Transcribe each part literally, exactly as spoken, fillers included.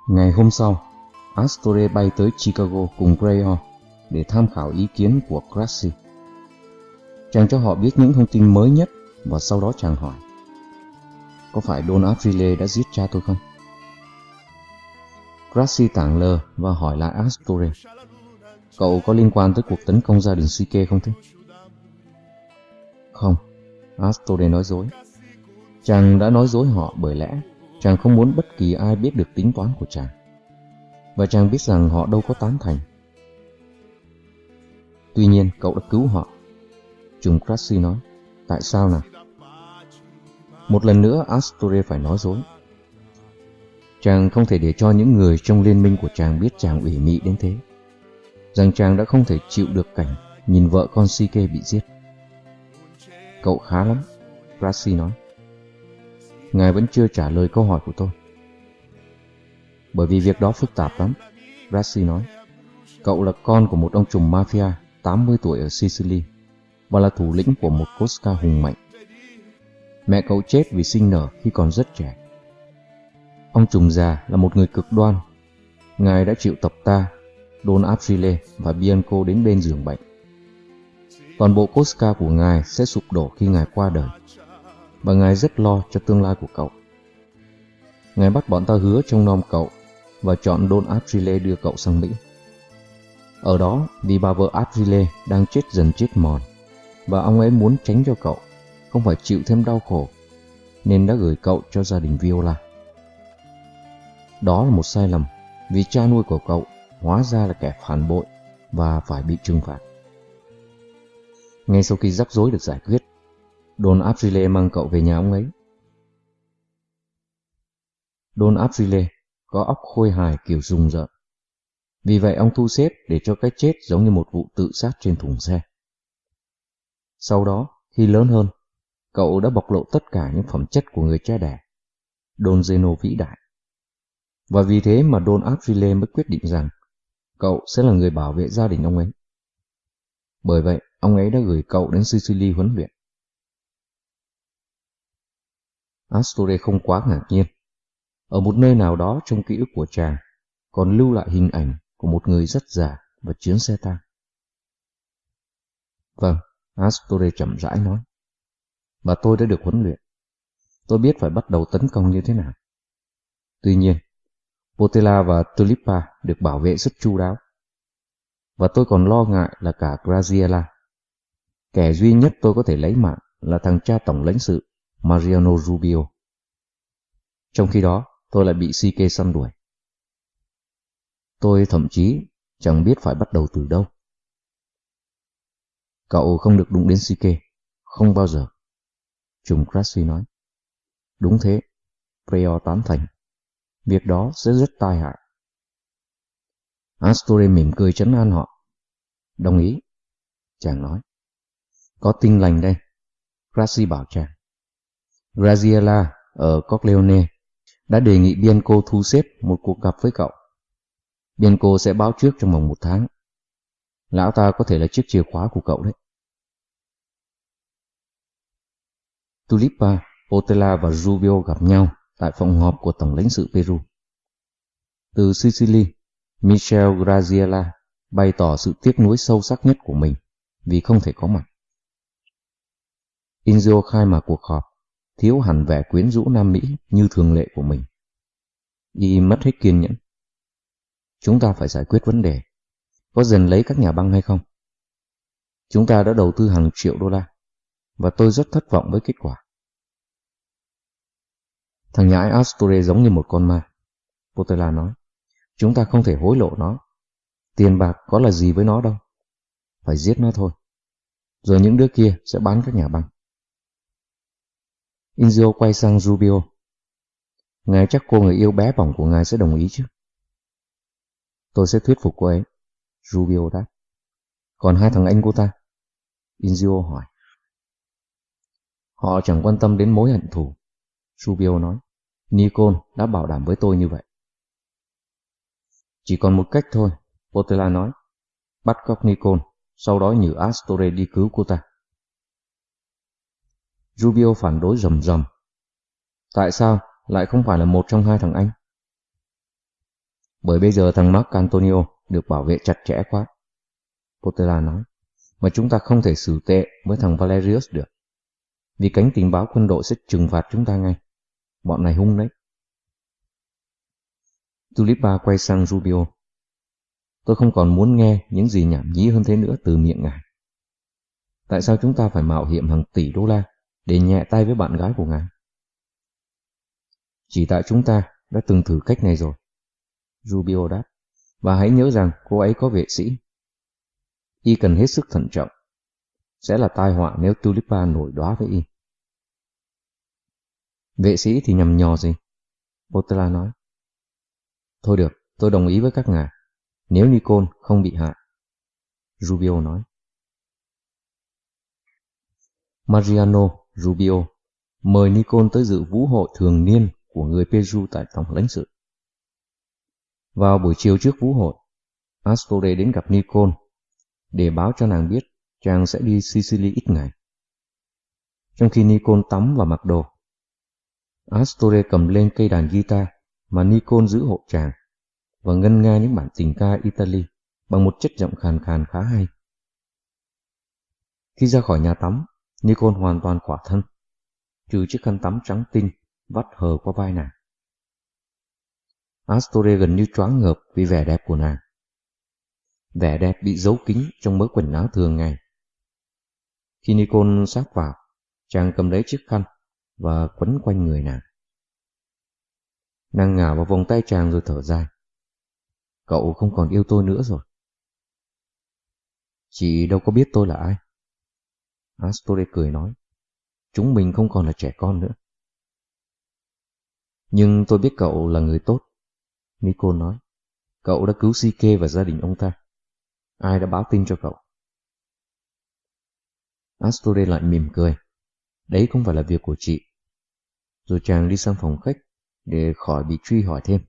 Ngày hôm sau, Astore bay tới Chicago cùng Greer để tham khảo ý kiến của Grassi. Chàng cho họ biết những thông tin mới nhất và sau đó chàng hỏi: có phải Don Aprile đã giết cha tôi không? Grassi tảng lờ và hỏi lại Astore: cậu có liên quan tới cuộc tấn công gia đình Sike không thế? Không, Astore nói dối. Chàng đã nói dối họ bởi lẽ chàng không muốn bất kỳ ai biết được tính toán của chàng, và chàng biết rằng họ đâu có tán thành. Tuy nhiên cậu đã cứu họ. Trùng Grassi nói: tại sao nào? Một lần nữa Astore phải nói dối. Chàng không thể để cho những người trong liên minh của chàng biết chàng ủy mị đến thế, rằng chàng đã không thể chịu được cảnh nhìn vợ con Sike bị giết. Cậu khá lắm, Grassi nói. Ngài vẫn chưa trả lời câu hỏi của tôi. Bởi vì việc đó phức tạp lắm, Grassi nói. Cậu là con của một ông trùm mafia tám mươi tuổi ở Sicily và là thủ lĩnh của một Cosca hùng mạnh. Mẹ cậu chết vì sinh nở khi còn rất trẻ. Ông trùm già là một người cực đoan. Ngài đã chịu tập ta, Don Aprile và Bianco đến bên giường bệnh. Toàn bộ Cosca của ngài sẽ sụp đổ khi ngài qua đời, và ngài rất lo cho tương lai của cậu. Ngài bắt bọn ta hứa trông nom cậu và chọn Don Aprile đưa cậu sang Mỹ. Ở đó, vì bà vợ Aprile đang chết dần chết mòn, và ông ấy muốn tránh cho cậu không phải chịu thêm đau khổ, nên đã gửi cậu cho gia đình Viola. Đó là một sai lầm, vì cha nuôi của cậu hóa ra là kẻ phản bội và phải bị trừng phạt. Ngay sau khi rắc rối được giải quyết, Don Aprile mang cậu về nhà ông ấy. Don Aprile có óc khôi hài kiểu rùng rợn. Vì vậy ông thu xếp để cho cái chết giống như một vụ tự sát trên thùng xe. Sau đó, khi lớn hơn, cậu đã bộc lộ tất cả những phẩm chất của người cha đẻ, Don Zeno vĩ đại. Và vì thế mà Don Aprile mới quyết định rằng cậu sẽ là người bảo vệ gia đình ông ấy. Bởi vậy, ông ấy đã gửi cậu đến Sicily huấn luyện. Astore không quá ngạc nhiên. Ở một nơi nào đó trong ký ức của chàng còn lưu lại hình ảnh của một người rất già và chuyến xe tang. Vâng, Astore chậm rãi nói. Và tôi đã được huấn luyện. Tôi biết phải bắt đầu tấn công như thế nào. Tuy nhiên, Potella và Tulipa được bảo vệ rất chu đáo. Và tôi còn lo ngại là cả Graziella. Kẻ duy nhất tôi có thể lấy mạng là thằng cha tổng lãnh sự Mariano Rubio. Trong khi đó, tôi lại bị Sike săn đuổi. Tôi thậm chí chẳng biết phải bắt đầu từ đâu. Cậu không được đụng đến Sike, không bao giờ. Trùm Grassi nói. Đúng thế, Preo tán thành. Việc đó sẽ rất tai hại. Astore mỉm cười trấn an họ. Đồng ý, chàng nói. Có tin lành đây, Grassi bảo chàng. Graziella ở Corleone đã đề nghị Bianco thu xếp một cuộc gặp với cậu. Bianco sẽ báo trước trong vòng một tháng. Lão ta có thể là chiếc chìa khóa của cậu đấy. Tulipa, Potella và Rubio gặp nhau tại phòng họp của tổng lãnh sự Peru. Từ Sicily, Michel Graziella bày tỏ sự tiếc nuối sâu sắc nhất của mình vì không thể có mặt. Inzio khai mạc cuộc họp, thiếu hẳn vẻ quyến rũ Nam Mỹ như thường lệ của mình. Y mất hết kiên nhẫn. Chúng ta phải giải quyết vấn đề. Có dần lấy các nhà băng hay không? Chúng ta đã đầu tư hàng triệu đô la, và tôi rất thất vọng với kết quả. Thằng nhãi Astore giống như một con ma, Potella nói. Chúng ta không thể hối lộ nó. Tiền bạc có là gì với nó đâu. Phải giết nó thôi. Rồi những đứa kia sẽ bán các nhà băng. Inzio quay sang Rubio. Ngài chắc cô người yêu bé bỏng của ngài sẽ đồng ý chứ? Tôi sẽ thuyết phục cô ấy, Rubio đáp. Còn hai thằng anh cô ta? Inzio hỏi. Họ chẳng quan tâm đến mối hận thù, Rubio nói. Nikon đã bảo đảm với tôi như vậy. Chỉ còn một cách thôi, Potella nói. Bắt cóc Nikon, sau đó nhử Astore đi cứu cô ta. Rubio phản đối rầm rầm. Tại sao lại không phải là một trong hai thằng anh? Bởi bây giờ thằng Mark Antonio được bảo vệ chặt chẽ quá, Portela nói, mà chúng ta không thể xử tệ với thằng Valerius được. Vì cánh tình báo quân đội sẽ trừng phạt chúng ta ngay. Bọn này hung đấy. Tulipa quay sang Rubio. Tôi không còn muốn nghe những gì nhảm nhí hơn thế nữa từ miệng ngài. Tại sao chúng ta phải mạo hiểm hàng tỷ đô la để nhẹ tay với bạn gái của ngài? Chỉ tại chúng ta đã từng thử cách này rồi, Rubio đáp. Và hãy nhớ rằng cô ấy có vệ sĩ. Y cần hết sức thận trọng. Sẽ là tai họa nếu Tulipa nổi đoá với Y. Vệ sĩ thì nhằm nhò gì? Portela nói. Thôi được, tôi đồng ý với các ngài. Nếu Nicole không bị hại, Rubio nói. Mariano Rubio mời Nicole tới dự vũ hội thường niên của người Peru tại tổng lãnh sự. Vào buổi chiều trước vũ hội, Astore đến gặp Nicole để báo cho nàng biết chàng sẽ đi Sicily ít ngày. Trong khi Nicole tắm và mặc đồ, Astore cầm lên cây đàn guitar mà Nicole giữ hộ chàng và ngân nga những bản tình ca Italy bằng một chất giọng khàn khàn khá hay. Khi ra khỏi nhà tắm, Nicole hoàn toàn khỏa thân, trừ chiếc khăn tắm trắng tinh vắt hờ qua vai nàng. Astore gần như choáng ngợp vì vẻ đẹp của nàng. Vẻ đẹp bị giấu kín trong mớ quần áo thường ngày. Khi Nicole sát vào, chàng cầm lấy chiếc khăn và quấn quanh người nàng. Nàng ngả vào vòng tay chàng rồi thở dài. Cậu không còn yêu tôi nữa rồi. Chị đâu có biết tôi là ai. Astore cười nói. Chúng mình không còn là trẻ con nữa. Nhưng tôi biết cậu là người tốt, Nicole nói. Cậu đã cứu Sike và gia đình ông ta. Ai đã báo tin cho cậu? Astore lại mỉm cười. Đấy không phải là việc của chị. Rồi chàng đi sang phòng khách để khỏi bị truy hỏi thêm.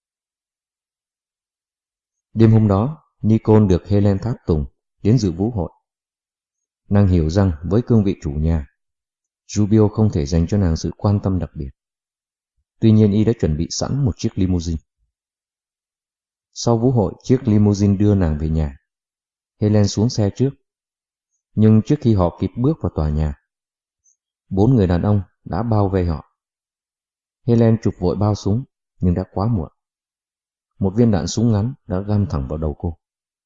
Đêm hôm đó, Nicole được Helen tháp tùng đến dự vũ hội. Nàng hiểu rằng với cương vị chủ nhà, Rubio không thể dành cho nàng sự quan tâm đặc biệt. Tuy nhiên y đã chuẩn bị sẵn một chiếc limousine. Sau vũ hội, chiếc limousine đưa nàng về nhà. Helen xuống xe trước. Nhưng trước khi họ kịp bước vào tòa nhà, bốn người đàn ông đã bao vây họ. Helen chụp vội bao súng, nhưng đã quá muộn. Một viên đạn súng ngắn đã găm thẳng vào đầu cô.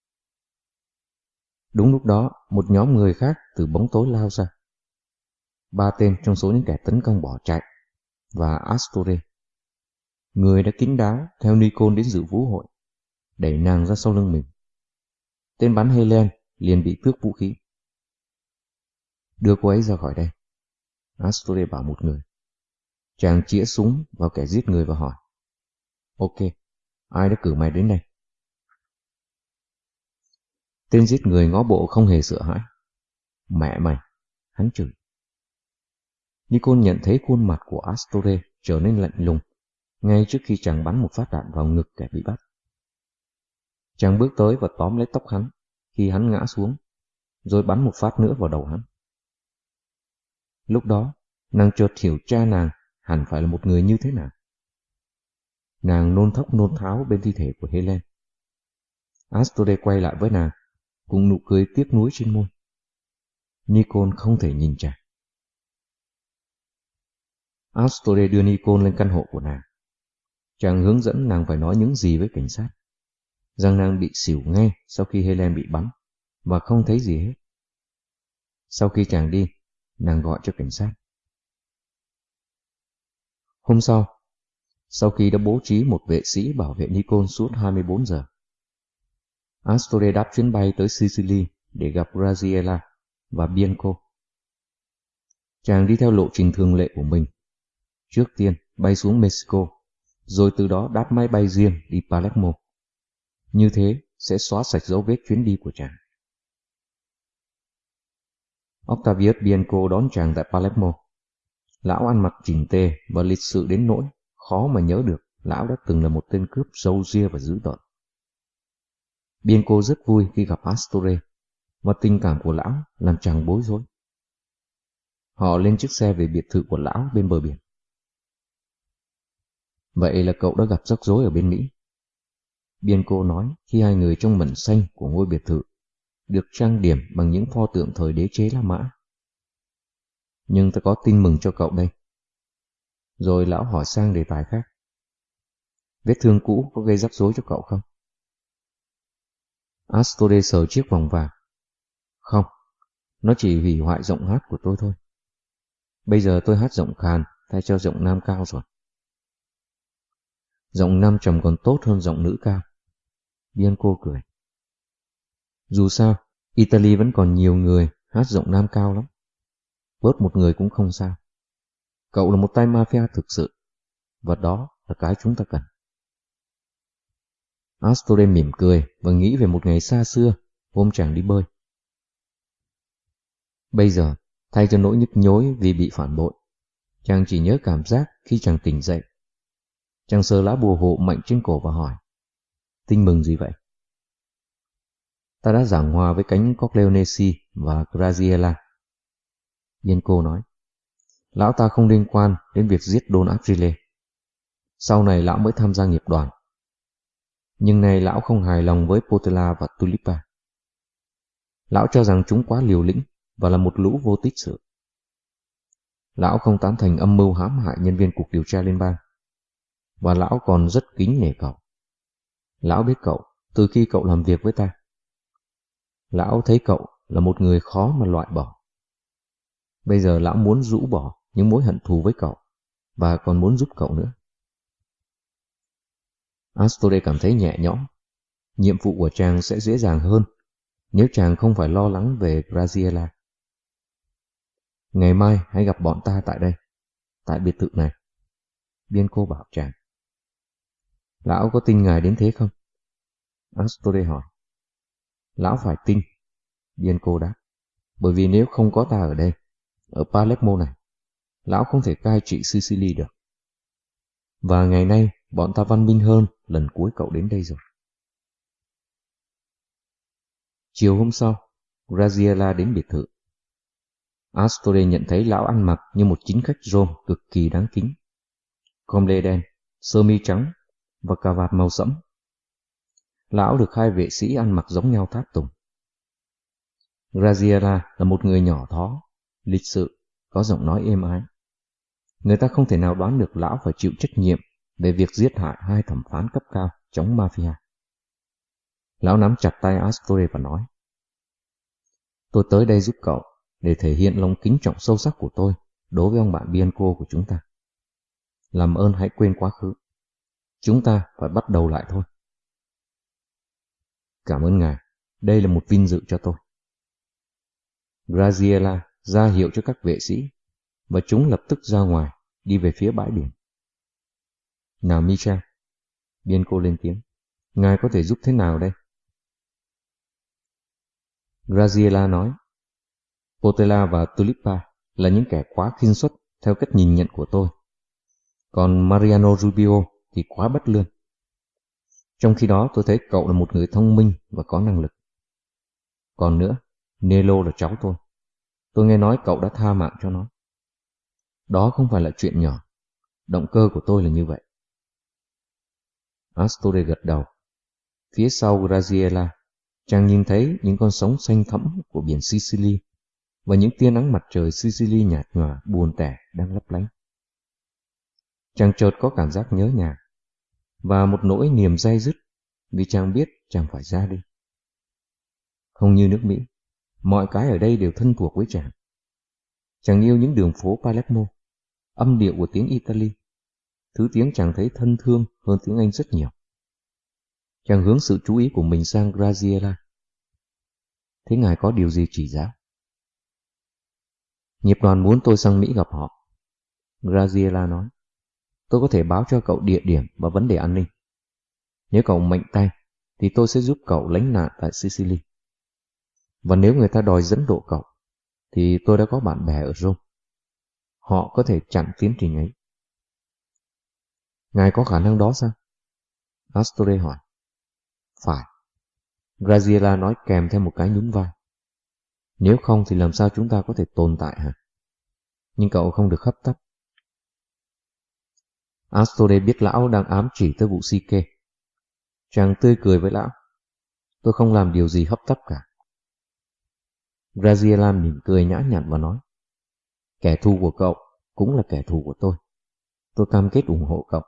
Đúng lúc đó, một nhóm người khác từ bóng tối lao ra. Ba tên trong số những kẻ tấn công bỏ chạy, và Astore, người đã kín đáo theo Nicole đến dự vũ hội, đẩy nàng ra sau lưng mình. Tên bắn Helen liền bị tước vũ khí. Đưa cô ấy ra khỏi đây, Astore bảo một người. Chàng chĩa súng vào kẻ giết người và hỏi. Ok, ai đã cử mày đến đây? Tên giết người ngó bộ không hề sợ hãi. Mẹ mày, hắn chửi. Nicole nhận thấy khuôn mặt của Astore trở nên lạnh lùng ngay trước khi chàng bắn một phát đạn vào ngực kẻ bị bắt. Chàng bước tới và tóm lấy tóc hắn khi hắn ngã xuống, rồi bắn một phát nữa vào đầu hắn. Lúc đó, nàng chợt hiểu cha nàng hẳn phải là một người như thế nào. Nàng nôn thốc nôn tháo bên thi thể của Helen. Astore quay lại với nàng, cùng nụ cười tiếc nuối trên môi. Nicole không thể nhìn chàng. Astore đưa Nicole lên căn hộ của nàng. Chàng hướng dẫn nàng phải nói những gì với cảnh sát. Rằng nàng bị xỉu ngay sau khi Helen bị bắn, và không thấy gì hết. Sau khi chàng đi, nàng gọi cho cảnh sát. Hôm sau, sau khi đã bố trí một vệ sĩ bảo vệ Nicole suốt hai mươi bốn giờ, Astore đáp chuyến bay tới Sicily để gặp Graziella và Bianco. Chàng đi theo lộ trình thường lệ của mình. Trước tiên bay xuống Mexico, rồi từ đó đáp máy bay riêng đi Palermo. Như thế sẽ xóa sạch dấu vết chuyến đi của chàng. Octavius Bianco đón chàng tại Palermo. Lão ăn mặc chỉnh tề và lịch sự đến nỗi khó mà nhớ được lão đã từng là một tên cướp râu ria và dữ tợn. Bianco rất vui khi gặp Astore, và tình cảm của lão làm chàng bối rối. Họ lên chiếc xe về biệt thự của lão bên bờ biển. Vậy là cậu đã gặp rắc rối ở bên Mỹ. Bianco nói khi hai người trong mẩn xanh của ngôi biệt thự được trang điểm bằng những pho tượng thời đế chế La Mã. Nhưng ta có tin mừng cho cậu đây. Rồi lão hỏi sang đề tài khác. Vết thương cũ có gây rắc rối cho cậu không? Astore sờ chiếc vòng vàng. Không, nó chỉ hủy hoại giọng hát của tôi thôi. Bây giờ tôi hát giọng khàn thay cho giọng nam cao rồi. Giọng nam trầm còn tốt hơn giọng nữ cao. Bianco cười. Dù sao, Italy vẫn còn nhiều người hát giọng nam cao lắm. Bớt một người cũng không sao. Cậu là một tay mafia thực sự, và đó là cái chúng ta cần. Astore mỉm cười và nghĩ về một ngày xa xưa, hôm chàng đi bơi. Bây giờ, thay cho nỗi nhức nhối vì bị phản bội, chàng chỉ nhớ cảm giác khi chàng tỉnh dậy. Chàng sờ lá bùa hộ mạnh trên cổ và hỏi, tin mừng gì vậy? Ta đã giảng hòa với cánh Corleonesi và Graziella. Bianco nói, lão ta không liên quan đến việc giết Don Achille. Sau này lão mới tham gia nghiệp đoàn. Nhưng nay lão không hài lòng với Potella và Tulipa. Lão cho rằng chúng quá liều lĩnh và là một lũ vô tích sự. Lão không tán thành âm mưu hãm hại nhân viên cuộc điều tra liên bang. Và lão còn rất kính nể cậu. Lão biết cậu từ khi cậu làm việc với ta. Lão thấy cậu là một người khó mà loại bỏ. Bây giờ lão muốn rũ bỏ những mối hận thù với cậu và còn muốn giúp cậu nữa. Astore cảm thấy nhẹ nhõm. Nhiệm vụ của chàng sẽ dễ dàng hơn nếu chàng không phải lo lắng về Graziella. Ngày mai hãy gặp bọn ta tại đây, tại biệt thự này. Bianco bảo chàng. Lão có tin ngài đến thế không? Astore hỏi. Lão phải tin, Bianco đáp. Bởi vì nếu không có ta ở đây, ở Palermo này, lão không thể cai trị Sicily được. Và ngày nay bọn ta văn minh hơn lần cuối cậu đến đây rồi. Chiều hôm sau, Graziella đến biệt thự. Astore nhận thấy lão ăn mặc như một chính khách Rome cực kỳ đáng kính. Comble đen, sơ mi trắng và cà vạt màu sẫm. Lão được hai vệ sĩ ăn mặc giống nhau tháp tùng. Graziella là một người nhỏ thó, lịch sự, có giọng nói êm ái. Người ta không thể nào đoán được lão phải chịu trách nhiệm về việc giết hại hai thẩm phán cấp cao chống mafia. Lão nắm chặt tay Astore và nói, tôi tới đây giúp cậu để thể hiện lòng kính trọng sâu sắc của tôi đối với ông bạn Bianco của chúng ta. Làm ơn hãy quên quá khứ. Chúng ta phải bắt đầu lại thôi. Cảm ơn ngài, đây là một vinh dự cho tôi. Graziella ra hiệu cho các vệ sĩ và chúng lập tức ra ngoài, đi về phía bãi biển. Nào Micha, Bianco lên tiếng, ngài có thể giúp thế nào đây? Graziella nói, Potella và Tulipa là những kẻ quá khinh suất theo cách nhìn nhận của tôi. Còn Mariano Rubio thì quá bất lương. Trong khi đó tôi thấy cậu là một người thông minh và có năng lực. Còn nữa, Nelo là cháu tôi. Tôi nghe nói cậu đã tha mạng cho nó. Đó không phải là chuyện nhỏ. Động cơ của tôi là như vậy. Astore gật đầu. Phía sau Graziella, chàng nhìn thấy những con sóng xanh thẫm của biển Sicily và những tia nắng mặt trời Sicily nhạt nhòa buồn tẻ đang lấp lánh. Chàng chợt có cảm giác nhớ nhà và một nỗi niềm day dứt vì chàng biết chàng phải ra đi. Không như nước Mỹ, mọi cái ở đây đều thân thuộc với chàng. Chàng yêu những đường phố Palermo, âm điệu của tiếng Italy, thứ tiếng chàng thấy thân thương hơn tiếng Anh rất nhiều. Chàng hướng sự chú ý của mình sang Graziella. Thế ngài có điều gì chỉ giáo? Nghiệp đoàn muốn tôi sang Mỹ gặp họ. Graziella nói. Tôi có thể báo cho cậu địa điểm và vấn đề an ninh. Nếu cậu mạnh tay, thì tôi sẽ giúp cậu lánh nạn tại Sicily. Và nếu người ta đòi dẫn độ cậu, thì tôi đã có bạn bè ở Rome. Họ có thể chặn tiến trình ấy. Ngài có khả năng đó sao? Astore hỏi. Phải. Graziella nói kèm theo một cái nhún vai. Nếu không thì làm sao chúng ta có thể tồn tại hả? Nhưng cậu không được hấp tấp. Astore biết lão đang ám chỉ tới vụ Sike. Chàng tươi cười với lão. Tôi không làm điều gì hấp tấp cả. Graziella mỉm cười nhã nhặn và nói, kẻ thù của cậu cũng là kẻ thù của tôi. Tôi cam kết ủng hộ cậu.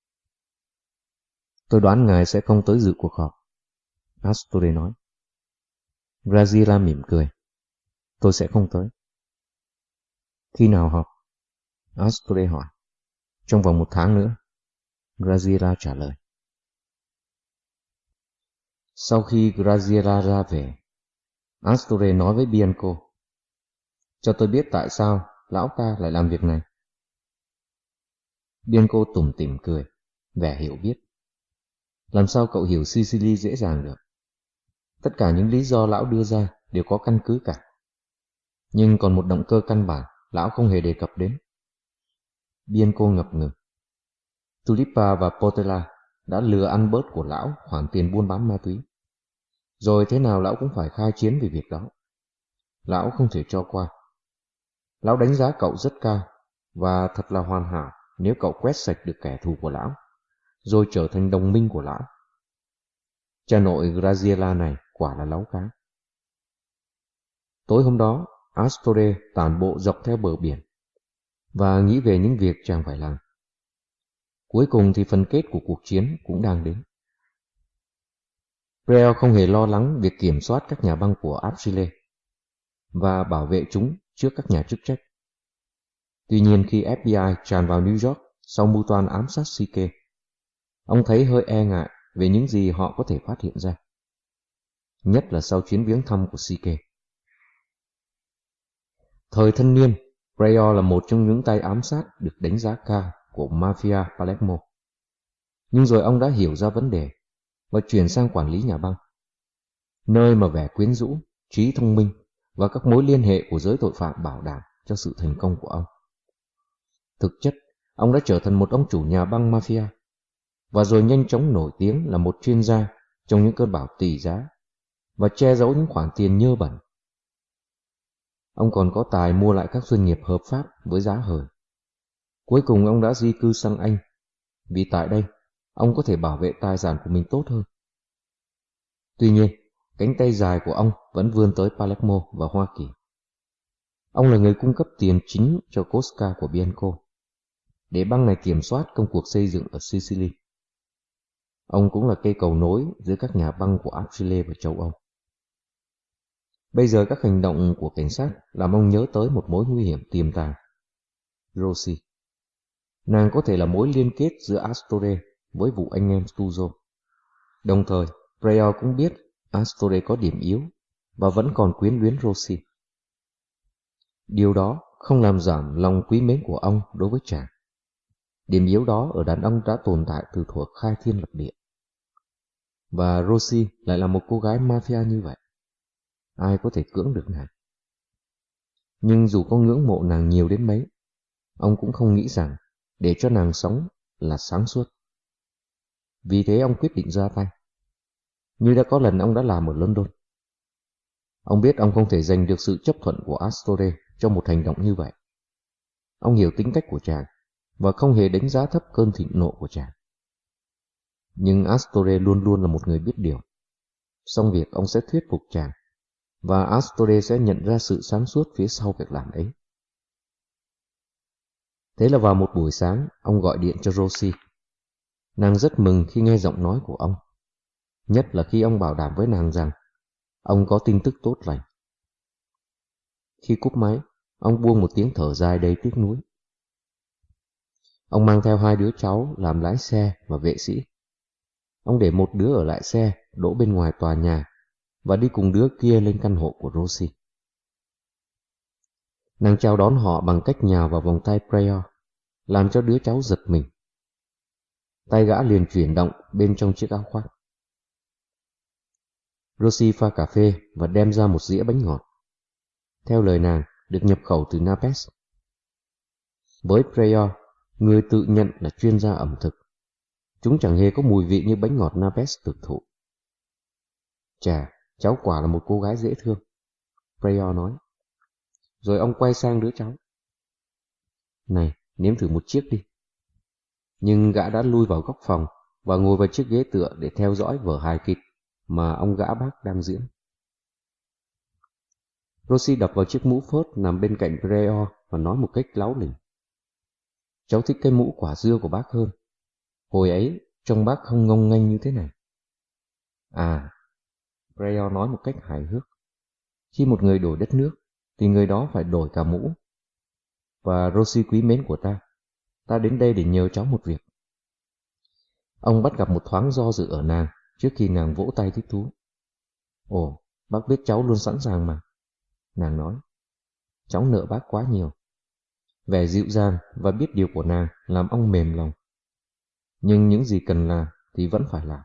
Tôi đoán ngài sẽ không tới dự cuộc họp, Astore nói. Graziella mỉm cười. Tôi sẽ không tới. Khi nào họp? Astore hỏi. Trong vòng một tháng nữa, Graziella trả lời. Sau khi Graziella ra về, Astore nói với Bianco, cho tôi biết tại sao lão ta lại làm việc này. Bianco tủm tỉm cười, vẻ hiểu biết. Làm sao cậu hiểu Sicily dễ dàng được? Tất cả những lý do lão đưa ra đều có căn cứ cả. Nhưng còn một động cơ căn bản lão không hề đề cập đến. Bianco ngập ngừng. Tulipa và Portela đã lừa ăn bớt của lão khoản tiền buôn bán ma túy. Rồi thế nào lão cũng phải khai chiến về việc đó. Lão không thể cho qua. Lão đánh giá cậu rất cao, và thật là hoàn hảo nếu cậu quét sạch được kẻ thù của lão, rồi trở thành đồng minh của lão. Cha nội Graziella này quả là láu cá. Tối hôm đó, Astore tản bộ dọc theo bờ biển và nghĩ về những việc chàng phải làm. Cuối cùng thì phần kết của cuộc chiến cũng đang đến. Preo không hề lo lắng việc kiểm soát các nhà băng của Absile và bảo vệ chúng trước các nhà chức trách. Tuy nhiên khi ép bê i tràn vào New York sau mưu toan ám sát Sike, ông thấy hơi e ngại về những gì họ có thể phát hiện ra, nhất là sau chuyến viếng thăm của Sike. Thời thanh niên, Preo là một trong những tay ám sát được đánh giá cao của Mafia Palermo. Nhưng rồi ông đã hiểu ra vấn đề và chuyển sang quản lý nhà băng, nơi mà vẻ quyến rũ, trí thông minh và các mối liên hệ của giới tội phạm bảo đảm cho sự thành công của ông. Thực chất, ông đã trở thành một ông chủ nhà băng mafia, và rồi nhanh chóng nổi tiếng là một chuyên gia trong những cơn bão tỷ giá và che giấu những khoản tiền nhơ bẩn. Ông còn có tài mua lại các doanh nghiệp hợp pháp với giá hời. Cuối cùng ông đã di cư sang Anh, vì tại đây ông có thể bảo vệ tài sản của mình tốt hơn. Tuy nhiên, cánh tay dài của ông vẫn vươn tới Palermo và Hoa Kỳ. Ông là người cung cấp tiền chính cho Cosca của Bianco, để băng này kiểm soát công cuộc xây dựng ở Sicily. Ông cũng là cây cầu nối giữa các nhà băng của Absile và châu Âu. Bây giờ các hành động của cảnh sát làm ông nhớ tới một mối nguy hiểm tiềm tàng. Rosie. Nàng có thể là mối liên kết giữa Astore với vụ anh em Stuzzo. Đồng thời, Preo cũng biết Astore có điểm yếu và vẫn còn quyến luyến Rosie. Điều đó không làm giảm lòng quý mến của ông đối với chàng. Điểm yếu đó ở đàn ông đã tồn tại từ thuở khai thiên lập địa. Và Rosie lại là một cô gái mafia như vậy. Ai có thể cưỡng được nàng? Nhưng dù có ngưỡng mộ nàng nhiều đến mấy, ông cũng không nghĩ rằng để cho nàng sống là sáng suốt. Vì thế ông quyết định ra tay, như đã có lần ông đã làm ở London. Ông biết ông không thể giành được sự chấp thuận của Astore cho một hành động như vậy. Ông hiểu tính cách của chàng và không hề đánh giá thấp cơn thịnh nộ của chàng. Nhưng Astore luôn luôn là một người biết điều. Xong việc ông sẽ thuyết phục chàng, và Astore sẽ nhận ra sự sáng suốt phía sau việc làm ấy. Thế là vào một buổi sáng, ông gọi điện cho Rosie. Nàng rất mừng khi nghe giọng nói của ông, nhất là khi ông bảo đảm với nàng rằng ông có tin tức tốt lành. Khi cúp máy, ông buông một tiếng thở dài đầy tiếc nuối. Ông mang theo hai đứa cháu làm lái xe và vệ sĩ. Ông để một đứa ở lại xe đỗ bên ngoài tòa nhà và đi cùng đứa kia lên căn hộ của Rosie. Nàng chào đón họ bằng cách nhào vào vòng tay Preo, làm cho đứa cháu giật mình. Tay gã liền chuyển động bên trong chiếc áo khoác. Rosie pha cà phê và đem ra một dĩa bánh ngọt. Theo lời nàng, được nhập khẩu từ Naples. Với Preo, người tự nhận là chuyên gia ẩm thực, chúng chẳng hề có mùi vị như bánh ngọt Naples thực thụ. Chà, cháu quả là một cô gái dễ thương, Preo nói. Rồi ông quay sang đứa cháu. Này, nếm thử một chiếc đi. Nhưng gã đã lui vào góc phòng và ngồi vào chiếc ghế tựa để theo dõi vở hài kịch mà ông gã bác đang diễn. Rosie đập vào chiếc mũ phớt nằm bên cạnh Breor và nói một cách láu lỉnh: "Cháu thích cái mũ quả dưa của bác hơn. Hồi ấy, trông bác không ngông nghênh như thế này." À, Breor nói một cách hài hước, khi một người đổi đất nước, thì người đó phải đổi cả mũ. Và Rosie quý mến của ta, ta đến đây để nhờ cháu một việc. Ông bắt gặp một thoáng do dự ở nàng trước khi nàng vỗ tay thích thú. Ồ, bác biết cháu luôn sẵn sàng mà, nàng nói. Cháu nợ bác quá nhiều. Vẻ dịu dàng và biết điều của nàng làm ông mềm lòng. Nhưng những gì cần làm thì vẫn phải làm.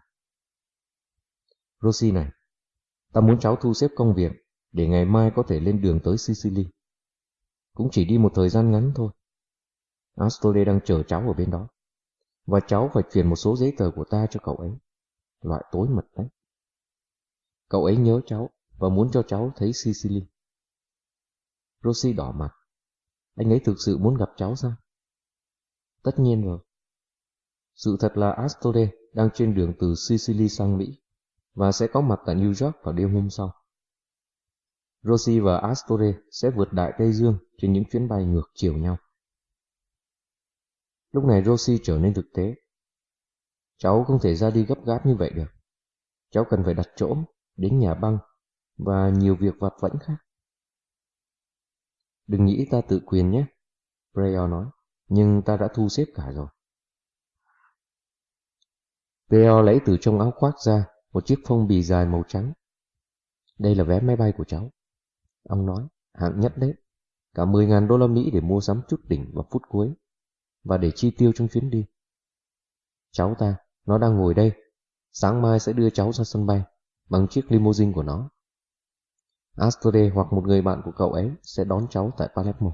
Rosie này, ta muốn cháu thu xếp công việc để ngày mai có thể lên đường tới Sicily. Cũng chỉ đi một thời gian ngắn thôi. Astore đang chờ cháu ở bên đó. Và cháu phải truyền một số giấy tờ của ta cho cậu ấy. Loại tối mật đấy. Cậu ấy nhớ cháu và muốn cho cháu thấy Sicily. Rosie đỏ mặt. Anh ấy thực sự muốn gặp cháu sao? Tất nhiên rồi. Sự thật là Astore đang trên đường từ Sicily sang Mỹ và sẽ có mặt tại New York vào đêm hôm sau. Rosie và Astore sẽ vượt Đại Tây Dương trên những chuyến bay ngược chiều nhau. Lúc này Rosie trở nên thực tế. Cháu không thể ra đi gấp gáp như vậy được. Cháu cần phải đặt chỗ, đến nhà băng và nhiều việc vặt vãnh khác. Đừng nghĩ ta tự quyền nhé, Breor nói, nhưng ta đã thu xếp cả rồi. Breor lấy từ trong áo khoác ra một chiếc phong bì dài màu trắng. Đây là vé máy bay của cháu. Ông nói, hạng nhất đấy, cả mười nghìn đô la Mỹ để mua sắm chút đỉnh vào phút cuối và để chi tiêu trong chuyến đi. Cháu ta, nó đang ngồi đây, sáng mai sẽ đưa cháu ra sân bay bằng chiếc limousine của nó. Astore hoặc một người bạn của cậu ấy sẽ đón cháu tại Palermo.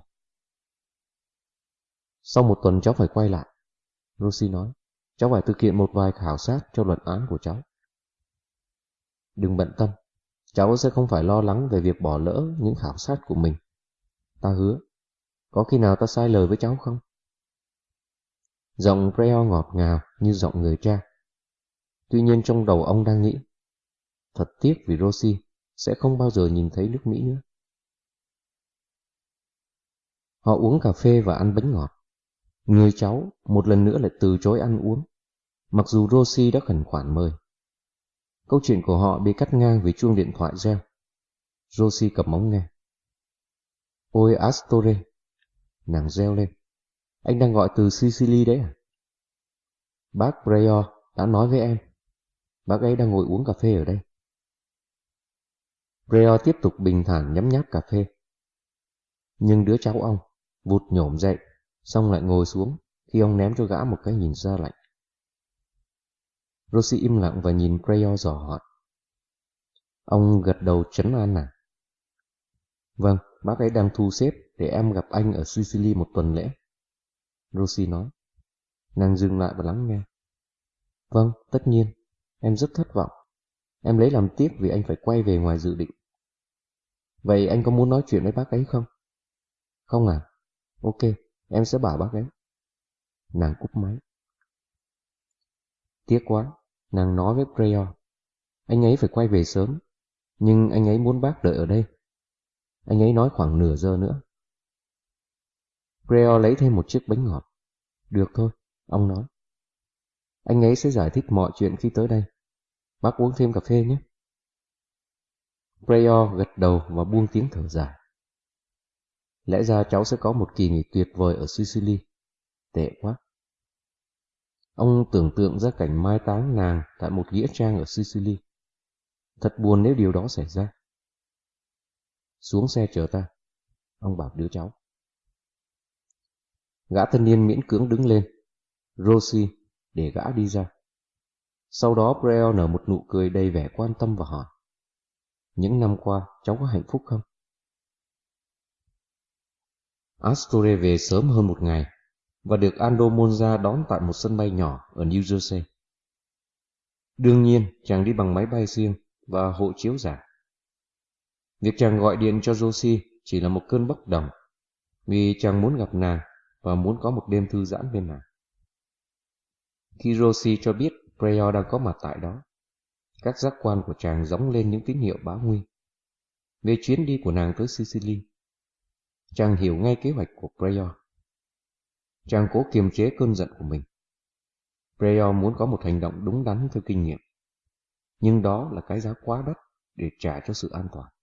Sau một tuần cháu phải quay lại, Rosie nói. Cháu phải thực hiện một vài khảo sát cho luận án của cháu. Đừng bận tâm, cháu sẽ không phải lo lắng về việc bỏ lỡ những khảo sát của mình. Ta hứa. Có khi nào ta sai lời với cháu không? Giọng Breor ngọt ngào như giọng người cha. Tuy nhiên trong đầu ông đang nghĩ, thật tiếc vì Rosie sẽ không bao giờ nhìn thấy nước Mỹ nữa. Họ uống cà phê và ăn bánh ngọt. Người cháu một lần nữa lại từ chối ăn uống, mặc dù Rosie đã khẩn khoản mời. Câu chuyện của họ bị cắt ngang vì chuông điện thoại reo. Rosie cầm ống nghe. Ôi Astore, nàng reo lên. Anh đang gọi từ Sicily đấy à? Bác Breor đã nói với em. Bác ấy đang ngồi uống cà phê ở đây. Breor tiếp tục bình thản nhấm nháp cà phê. Nhưng đứa cháu ông vụt nhổm dậy, xong lại ngồi xuống khi ông ném cho gã một cái nhìn ra lạnh. Rosie im lặng và nhìn Breor dò hỏi. Ông gật đầu trấn an nàng. Vâng, bác ấy đang thu xếp để em gặp anh ở Sicily một tuần lễ. Rosie nói. Nàng dừng lại và lắng nghe. Vâng, tất nhiên, em rất thất vọng. Em lấy làm tiếc vì anh phải quay về ngoài dự định. Vậy anh có muốn nói chuyện với bác ấy không? Không à? Ok, em sẽ bảo bác ấy. Nàng cúp máy. Tiếc quá, nàng nói với Breor. Anh ấy phải quay về sớm, nhưng anh ấy muốn bác đợi ở đây. Anh ấy nói khoảng nửa giờ nữa. Breor lấy thêm một chiếc bánh ngọt. Được thôi, ông nói. Anh ấy sẽ giải thích mọi chuyện khi tới đây. Bác uống thêm cà phê nhé. Breor gật đầu và buông tiếng thở dài. Lẽ ra cháu sẽ có một kỳ nghỉ tuyệt vời ở Sicily. Tệ quá. Ông tưởng tượng ra cảnh mai táng nàng tại một nghĩa trang ở Sicily. Thật buồn nếu điều đó xảy ra. Xuống xe chờ ta, ông bảo đứa cháu. Gã thanh niên miễn cưỡng đứng lên. Rosie để gã đi ra. Sau đó Breor nở một nụ cười đầy vẻ quan tâm và hỏi. Những năm qua cháu có hạnh phúc không? Astore về sớm hơn một ngày và được Aldo Monza đón tại một sân bay nhỏ ở New Jersey. Đương nhiên chàng đi bằng máy bay riêng và hộ chiếu giả. Việc chàng gọi điện cho Rosie chỉ là một cơn bốc đồng vì chàng muốn gặp nàng và muốn có một đêm thư giãn bên nàng. Khi Rosie cho biết Pryor đang có mặt tại đó. Các giác quan của chàng gióng lên những tín hiệu báo nguy về chuyến đi của nàng tới Sicily. Chàng hiểu ngay kế hoạch của Pryor. Chàng cố kiềm chế cơn giận của mình. Pryor muốn có một hành động đúng đắn theo kinh nghiệm, nhưng đó là cái giá quá đắt để trả cho sự an toàn.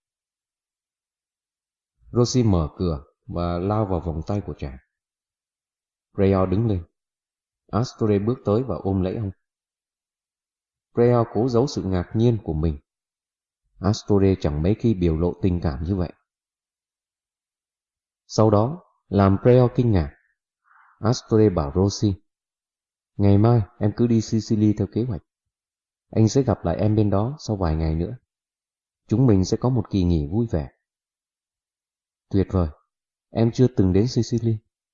Rosie mở cửa và lao vào vòng tay của chàng. Pryor đứng lên. Astore bước tới và ôm lấy ông. Pryor cố giấu sự ngạc nhiên của mình. Astore chẳng mấy khi biểu lộ tình cảm như vậy. Sau đó, làm Pryor kinh ngạc, Astore bảo Rosie, ngày mai em cứ đi Sicily theo kế hoạch. Anh sẽ gặp lại em bên đó sau vài ngày nữa. Chúng mình sẽ có một kỳ nghỉ vui vẻ. Tuyệt vời, em chưa từng đến Sicily.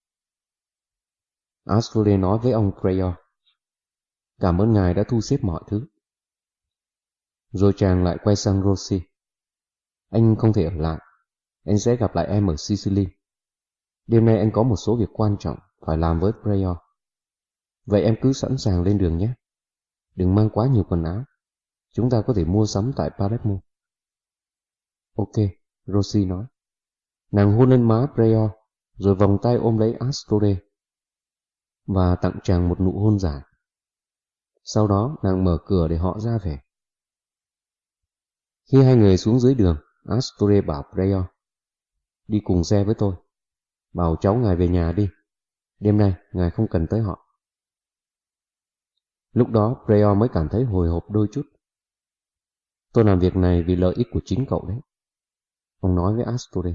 Astore nói với ông Pryor, cảm ơn ngài đã thu xếp mọi thứ. Rồi chàng lại quay sang Rosie. Anh không thể ở lại, anh sẽ gặp lại em ở Sicily. Đêm nay anh có một số việc quan trọng phải làm với Pryor. Vậy em cứ sẵn sàng lên đường nhé. Đừng mang quá nhiều quần áo. Chúng ta có thể mua sắm tại Palermo. Ok, Rosie nói. Nàng hôn lên má Pryor, rồi vòng tay ôm lấy Astore và tặng chàng một nụ hôn dài. Sau đó nàng mở cửa để họ ra về. Khi hai người xuống dưới đường, Astore bảo Pryor, đi cùng xe với tôi. Bảo cháu ngài về nhà đi. Đêm nay ngài không cần tới họ. Lúc đó Pryor mới cảm thấy hồi hộp đôi chút. Tôi làm việc này vì lợi ích của chính cậu đấy, ông nói với Astore.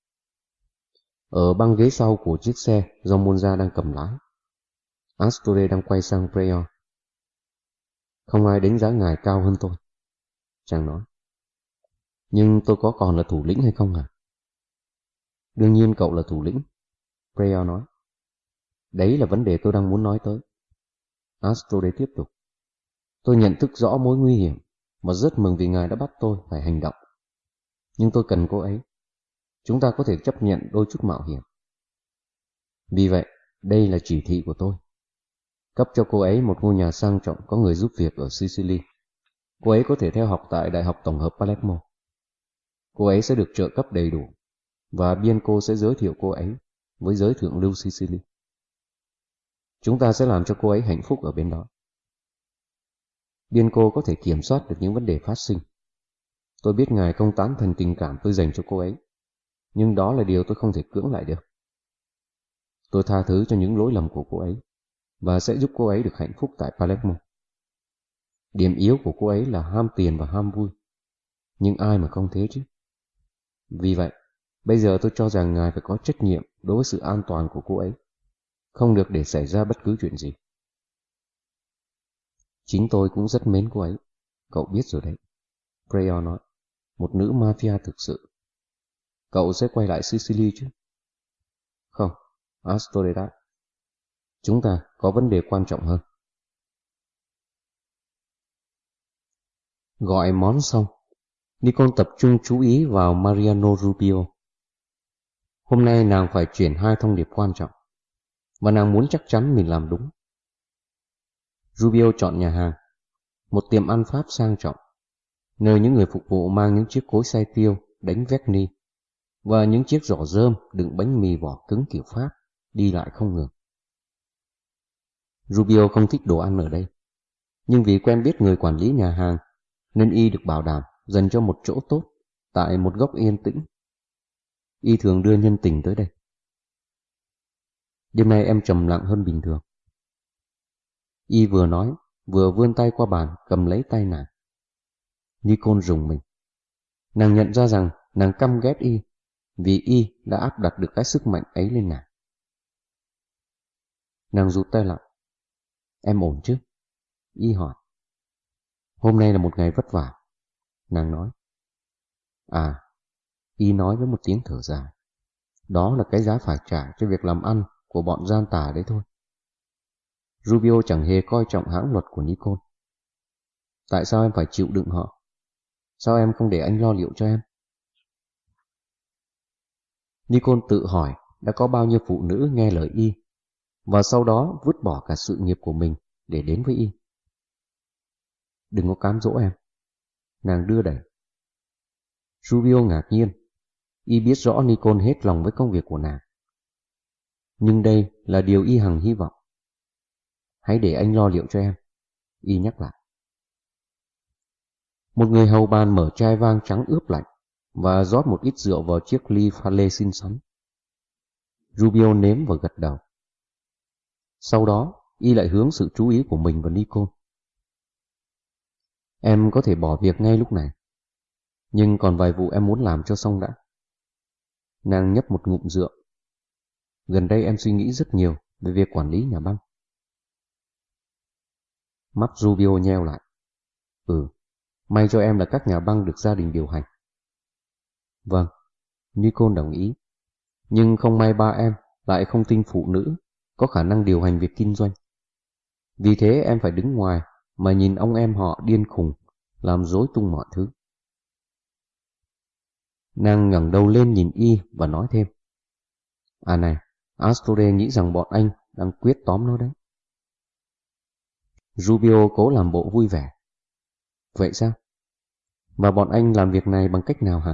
Ở băng ghế sau của chiếc xe do Monza đang cầm lái, Astore đang quay sang Pryor. Không ai đánh giá ngài cao hơn tôi, chàng nói. Nhưng tôi có còn là thủ lĩnh hay không à? Đương nhiên cậu là thủ lĩnh, Pryor nói. Đấy là vấn đề tôi đang muốn nói tới. Astore tiếp tục. Tôi nhận thức rõ mối nguy hiểm và rất mừng vì ngài đã bắt tôi phải hành động. Nhưng tôi cần cô ấy. Chúng ta có thể chấp nhận đôi chút mạo hiểm. Vì vậy, đây là chỉ thị của tôi. Cấp cho cô ấy một ngôi nhà sang trọng có người giúp việc ở Sicily. Cô ấy có thể theo học tại Đại học Tổng hợp Palermo. Cô ấy sẽ được trợ cấp đầy đủ, và Bianco sẽ giới thiệu cô ấy với giới thượng lưu Sicily. Chúng ta sẽ làm cho cô ấy hạnh phúc ở bên đó. Bianco có thể kiểm soát được những vấn đề phát sinh. Tôi biết ngài không tán thành tình cảm tôi dành cho cô ấy, nhưng đó là điều tôi không thể cưỡng lại được. Tôi tha thứ cho những lỗi lầm của cô ấy, và sẽ giúp cô ấy được hạnh phúc tại Palermo. Điểm yếu của cô ấy là ham tiền và ham vui, nhưng ai mà không thế chứ. Vì vậy, bây giờ tôi cho rằng ngài phải có trách nhiệm đối với sự an toàn của cô ấy, không được để xảy ra bất cứ chuyện gì. Chính tôi cũng rất mến cô ấy, cậu biết rồi đấy, Pryor nói, một nữ mafia thực sự. Cậu sẽ quay lại Sicily chứ? Không, Astore đáp. Chúng ta có vấn đề quan trọng hơn. Gọi món xong, Nicole tập trung chú ý vào Mariano Rubio. Hôm nay nàng phải chuyển hai thông điệp quan trọng, và nàng muốn chắc chắn mình làm đúng. Rubio chọn nhà hàng, một tiệm ăn Pháp sang trọng, nơi những người phục vụ mang những chiếc cối xay tiêu đánh verni và những chiếc giỏ rơm đựng bánh mì vỏ cứng kiểu Pháp đi lại không ngừng. Rubio không thích đồ ăn ở đây, nhưng vì quen biết người quản lý nhà hàng nên y được bảo đảm dành cho một chỗ tốt tại một góc yên tĩnh. Y thường đưa nhân tình tới đây. Đêm nay em trầm lặng hơn bình thường. Y vừa nói, vừa vươn tay qua bàn cầm lấy tay nàng. Nicole rùng mình. Nàng nhận ra rằng nàng căm ghét Y, vì Y đã áp đặt được cái sức mạnh ấy lên nàng. Nàng rụt tay lại. Em ổn chứ? Y hỏi. Hôm nay là một ngày vất vả, nàng nói. À, Y nói với một tiếng thở dài. Đó là cái giá phải trả cho việc làm ăn của bọn gian tà đấy thôi. Rubio chẳng hề coi trọng hãng luật của Nicole. Tại sao em phải chịu đựng họ? Sao em không để anh lo liệu cho em? Nicole tự hỏi đã có bao nhiêu phụ nữ nghe lời Y, và sau đó vứt bỏ cả sự nghiệp của mình để đến với Y. Đừng có cám dỗ em. Nàng đưa đẩy. Rubio ngạc nhiên. Y biết rõ Nicole hết lòng với công việc của nàng. Nhưng đây là điều Y hằng hy vọng. Hãy để anh lo liệu cho em, Y nhắc lại. Một người hầu bàn mở chai vang trắng ướp lạnh và rót một ít rượu vào chiếc ly pha lê xinh xắn. Rubio nếm và gật đầu. Sau đó, Y lại hướng sự chú ý của mình vào Nicole. Em có thể bỏ việc ngay lúc này, nhưng còn vài vụ em muốn làm cho xong đã. Nàng nhấp một ngụm rượu. Gần đây em suy nghĩ rất nhiều về việc quản lý nhà băng. Mắt Rubio nheo lại. Ừ, may cho em là các nhà băng được gia đình điều hành. Vâng, Nicole đồng ý. Nhưng không may ba em lại không tin phụ nữ có khả năng điều hành việc kinh doanh. Vì thế em phải đứng ngoài mà nhìn ông em họ điên khùng, làm rối tung mọi thứ. Nàng ngẩng đầu lên nhìn Y và nói thêm. À này, Astore nghĩ rằng bọn anh đang quyết tóm nó đấy. Rubio cố làm bộ vui vẻ. Vậy sao? Và bọn anh làm việc này bằng cách nào hả?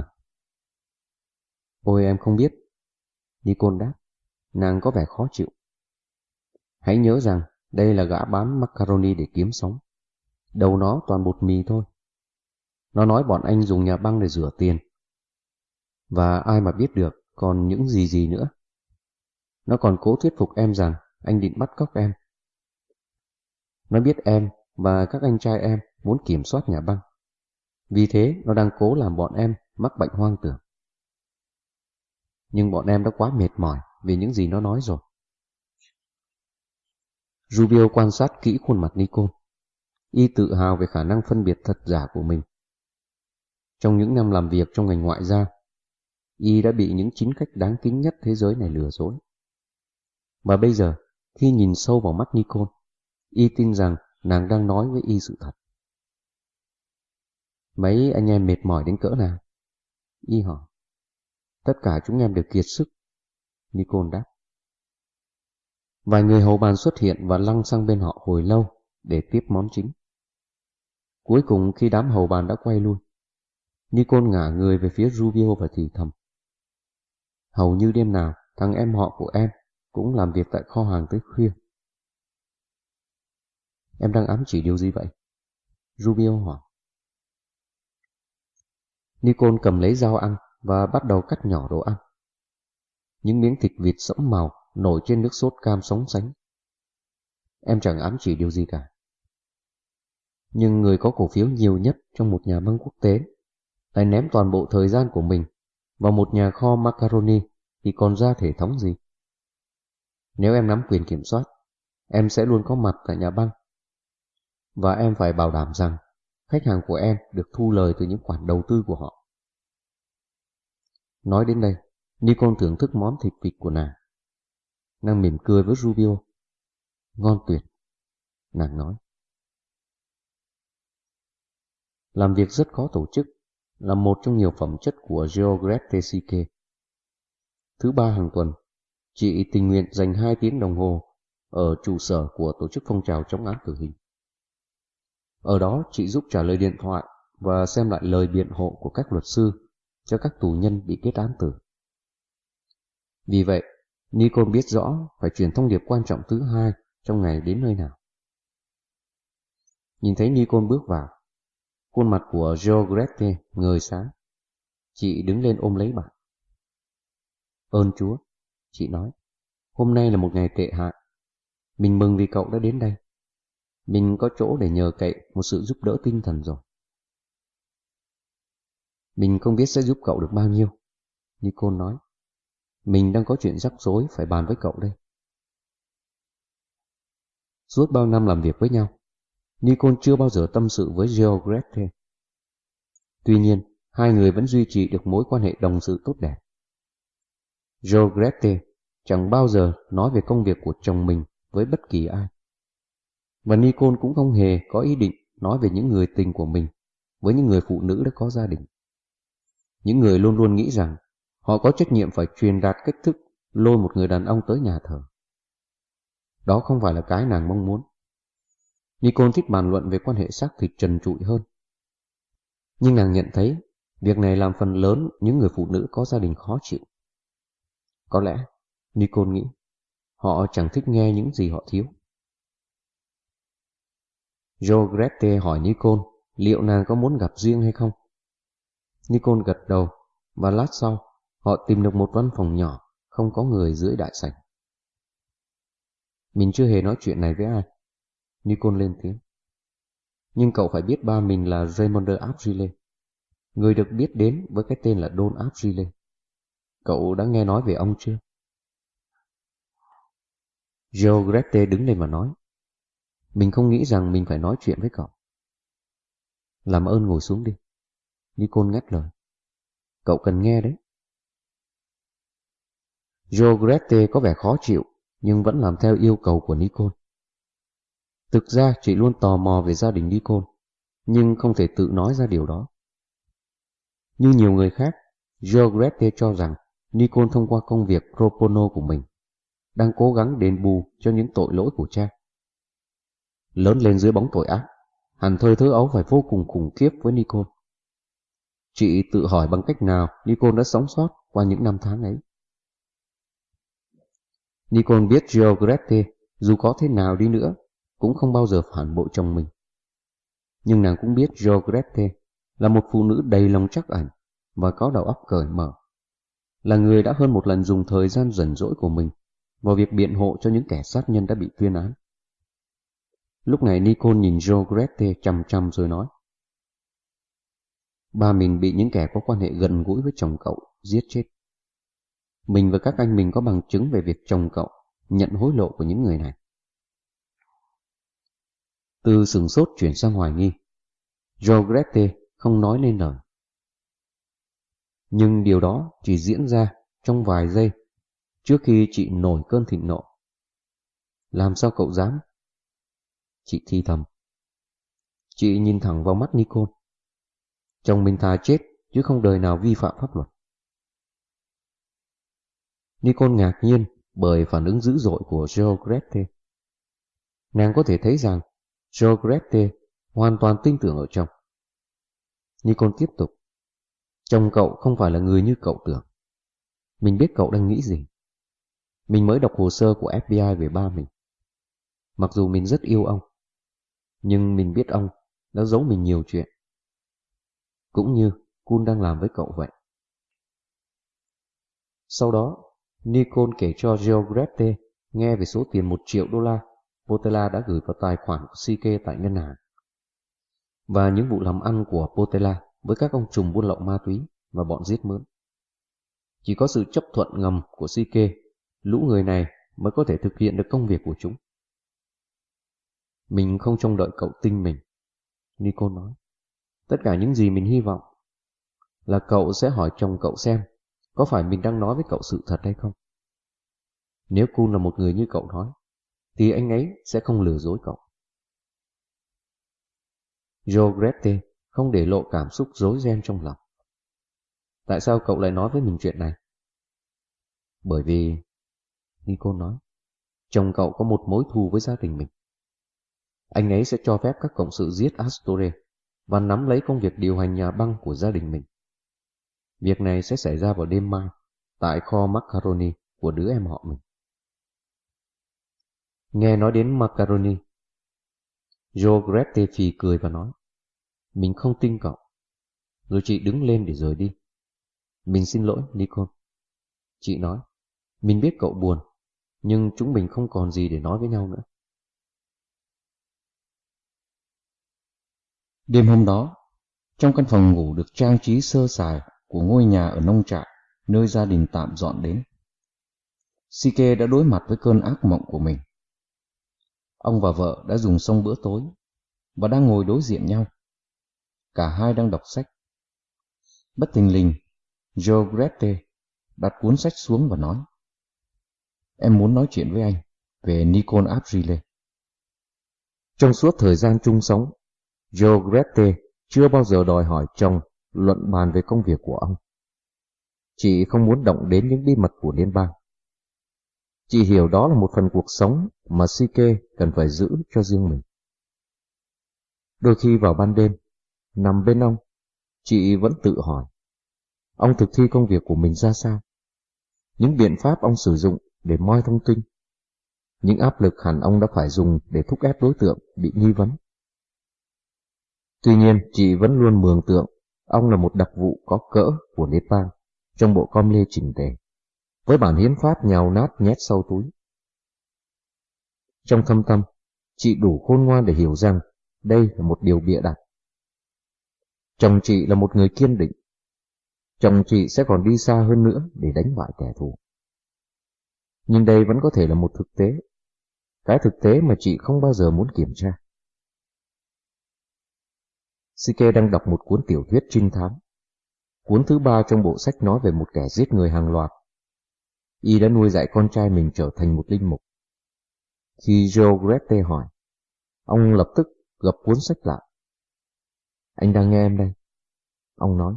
Ôi em không biết. Nicole đáp. Nàng có vẻ khó chịu. Hãy nhớ rằng đây là gã bán macaroni để kiếm sống. Đầu nó toàn bột mì thôi. Nó nói bọn anh dùng nhà băng để rửa tiền. Và ai mà biết được còn những gì gì nữa. Nó còn cố thuyết phục em rằng anh định bắt cóc em. Nó biết em và các anh trai em muốn kiểm soát nhà băng. Vì thế nó đang cố làm bọn em mắc bệnh hoang tưởng. Nhưng bọn em đã quá mệt mỏi vì những gì nó nói rồi. Rubio quan sát kỹ khuôn mặt Nicole. Y tự hào về khả năng phân biệt thật giả của mình. Trong những năm làm việc trong ngành ngoại giao, Y đã bị những chính khách đáng kính nhất thế giới này lừa dối. Và bây giờ, khi nhìn sâu vào mắt Nicole, Y tin rằng nàng đang nói với Y sự thật. Mấy anh em mệt mỏi đến cỡ nào? Y hỏi. Tất cả chúng em đều kiệt sức, Nicole đáp. Vài người hầu bàn xuất hiện và lăng sang bên họ hồi lâu để tiếp món chính. Cuối cùng khi đám hầu bàn đã quay lui, Nicole ngả người về phía Rubio và thì thầm. Hầu như đêm nào thằng em họ của em cũng làm việc tại kho hàng tới khuya. Em đang ám chỉ điều gì vậy? Rubio hỏi. Nicole cầm lấy dao ăn và bắt đầu cắt nhỏ đồ ăn. Những miếng thịt vịt sẫm màu nổi trên nước sốt cam sóng sánh. Em chẳng ám chỉ điều gì cả. Nhưng người có cổ phiếu nhiều nhất trong một nhà băng quốc tế lại ném toàn bộ thời gian của mình vào một nhà kho macaroni thì còn ra thể thống gì? Nếu em nắm quyền kiểm soát, em sẽ luôn có mặt tại nhà băng. Và em phải bảo đảm rằng khách hàng của em được thu lời từ những khoản đầu tư của họ. Nói đến đây, Nicole thưởng thức món thịt vịt của nàng. Nàng mỉm cười với Rubio. Ngon tuyệt, nàng nói. Làm việc rất có tổ chức là một trong nhiều phẩm chất của Georgette Sique. Thứ ba hàng tuần, chị tình nguyện dành hai tiếng đồng hồ ở trụ sở của tổ chức phong trào chống án tử hình. Ở đó chị giúp trả lời điện thoại và xem lại lời biện hộ của các luật sư cho các tù nhân bị kết án tử. Vì vậy, Nicole biết rõ phải truyền thông điệp quan trọng thứ hai trong ngày đến nơi nào. Nhìn thấy Nicole bước vào, khuôn mặt của Georgette ngời sáng. Chị đứng lên ôm lấy bạn. Ơn Chúa, chị nói, hôm nay là một ngày tệ hại. Mình mừng vì cậu đã đến đây. Mình có chỗ để nhờ cậy một sự giúp đỡ tinh thần rồi. Mình không biết sẽ giúp cậu được bao nhiêu, Nicole nói. Mình đang có chuyện rắc rối phải bàn với cậu đây. Suốt bao năm làm việc với nhau, Nicole chưa bao giờ tâm sự với Georgette. Tuy nhiên, hai người vẫn duy trì được mối quan hệ đồng sự tốt đẹp. Georgette chẳng bao giờ nói về công việc của chồng mình với bất kỳ ai. Và Nicole cũng không hề có ý định nói về những người tình của mình với những người phụ nữ đã có gia đình. Những người luôn luôn nghĩ rằng họ có trách nhiệm phải truyền đạt cách thức lôi một người đàn ông tới nhà thờ. Đó không phải là cái nàng mong muốn. Nicole thích bàn luận về quan hệ xác thịt trần trụi hơn. Nhưng nàng nhận thấy việc này làm phần lớn những người phụ nữ có gia đình khó chịu. Có lẽ, Nicole nghĩ, họ chẳng thích nghe những gì họ thiếu. Georgette hỏi Nicole liệu nàng có muốn gặp riêng hay không. Nicole gật đầu, và lát sau, họ tìm được một văn phòng nhỏ, không có người dưới đại sảnh. Mình chưa hề nói chuyện này với ai. Nicole lên tiếng. Nhưng cậu phải biết ba mình là Raymond Aprile, người được biết đến với cái tên là Don Aprile. Cậu đã nghe nói về ông chưa? Georgette đứng lên và nói, mình không nghĩ rằng mình phải nói chuyện với cậu. Làm ơn ngồi xuống đi. Nicole ngắt lời. Cậu cần nghe đấy. Georgette có vẻ khó chịu, nhưng vẫn làm theo yêu cầu của Nicole. Thực ra chị luôn tò mò về gia đình Nicole, nhưng không thể tự nói ra điều đó. Như nhiều người khác, Georgette cho rằng Nicole thông qua công việc pro bono của mình đang cố gắng đền bù cho những tội lỗi của cha. Lớn lên dưới bóng tội ác, hẳn thời thơ ấu phải vô cùng khủng khiếp với Nicole. Chị tự hỏi bằng cách nào Nicole đã sống sót qua những năm tháng ấy. Nicole biết Georgette dù có thế nào đi nữa cũng không bao giờ phản bội chồng mình. Nhưng nàng cũng biết Georgette là một phụ nữ đầy lòng trắc ẩn và có đầu óc cởi mở, là người đã hơn một lần dùng thời gian rảnh rỗi của mình vào việc biện hộ cho những kẻ sát nhân đã bị tuyên án. Lúc này Nicole nhìn Georgette chằm chằm rồi nói, ba mình bị những kẻ có quan hệ gần gũi với chồng cậu giết chết. Mình và các anh mình có bằng chứng về việc chồng cậu nhận hối lộ của những người này. Từ sửng sốt chuyển sang hoài nghi, Georgette không nói nên lời. Nhưng điều đó chỉ diễn ra trong vài giây trước khi chị nổi cơn thịnh nộ. Làm sao cậu dám? Chị thi thầm. Chị nhìn thẳng vào mắt Nicole. Chồng mình thà chết chứ không đời nào vi phạm pháp luật. Nicole ngạc nhiên bởi phản ứng dữ dội của Georgette. Nàng có thể thấy rằng Georgette hoàn toàn tin tưởng ở chồng. Nicole tiếp tục. Chồng cậu không phải là người như cậu tưởng. Mình biết cậu đang nghĩ gì. Mình mới đọc hồ sơ của F B I về ba mình. Mặc dù mình rất yêu ông, nhưng mình biết ông đã giấu mình nhiều chuyện. Cũng như Kun đang làm với cậu vậy. Sau đó, Nicole kể cho Georgette nghe về số tiền một triệu đô la Potella đã gửi vào tài khoản của Sike tại ngân hàng, và những vụ làm ăn của Potella với các ông trùm buôn lậu ma túy và bọn giết mướn. Chỉ có sự chấp thuận ngầm của Sike, lũ người này mới có thể thực hiện được công việc của chúng. Mình không trông đợi cậu tin mình, Nicole nói. Tất cả những gì mình hy vọng là cậu sẽ hỏi chồng cậu xem có phải mình đang nói với cậu sự thật hay không. Nếu Kun là một người như cậu nói, thì anh ấy sẽ không lừa dối cậu. Georgette không để lộ cảm xúc rối ren trong lòng. Tại sao cậu lại nói với mình chuyện này? Bởi vì, Nicole nói, chồng cậu có một mối thù với gia đình mình. Anh ấy sẽ cho phép các cộng sự giết Astore và nắm lấy công việc điều hành nhà băng của gia đình mình. Việc này sẽ xảy ra vào đêm mai tại kho macaroni của đứa em họ mình. Nghe nói đến macaroni, Georgette phì cười và nói, mình không tin cậu. Rồi chị đứng lên để rời đi. Mình xin lỗi, Nicole. Chị nói, mình biết cậu buồn, nhưng chúng mình không còn gì để nói với nhau nữa. Đêm hôm đó, trong căn phòng ngủ được trang trí sơ sài của ngôi nhà ở nông trại, nơi gia đình tạm dọn đến, Sike đã đối mặt với cơn ác mộng của mình. Ông và vợ đã dùng xong bữa tối và đang ngồi đối diện nhau. Cả hai đang đọc sách. Bất thình lình, Georgette đặt cuốn sách xuống và nói, em muốn nói chuyện với anh về Nicole Aprile. Trong suốt thời gian chung sống, Georgette chưa bao giờ đòi hỏi chồng luận bàn về công việc của ông. Chị không muốn động đến những bí mật của liên bang. Chị hiểu đó là một phần cuộc sống mà Sike cần phải giữ cho riêng mình. Đôi khi vào ban đêm, nằm bên ông, chị vẫn tự hỏi, ông thực thi công việc của mình ra sao? Những biện pháp ông sử dụng để moi thông tin, những áp lực hẳn ông đã phải dùng để thúc ép đối tượng bị nghi vấn. Tuy nhiên, chị vẫn luôn mường tượng ông là một đặc vụ có cỡ của liên bang trong bộ com lê chỉnh tề, với bản hiến pháp nhàu nát nhét sâu túi. Trong thâm tâm, chị đủ khôn ngoan để hiểu rằng đây là một điều bịa đặt. Chồng chị là một người kiên định. Chồng chị sẽ còn đi xa hơn nữa để đánh bại kẻ thù. Nhưng đây vẫn có thể là một thực tế, cái thực tế mà chị không bao giờ muốn kiểm tra. Sike đang đọc một cuốn tiểu thuyết trinh thám, cuốn thứ ba trong bộ sách nói về một kẻ giết người hàng loạt. Y đã nuôi dạy con trai mình trở thành một linh mục. Khi Joe Grete hỏi, ông lập tức gập cuốn sách lại. Anh đang nghe em đây, ông nói.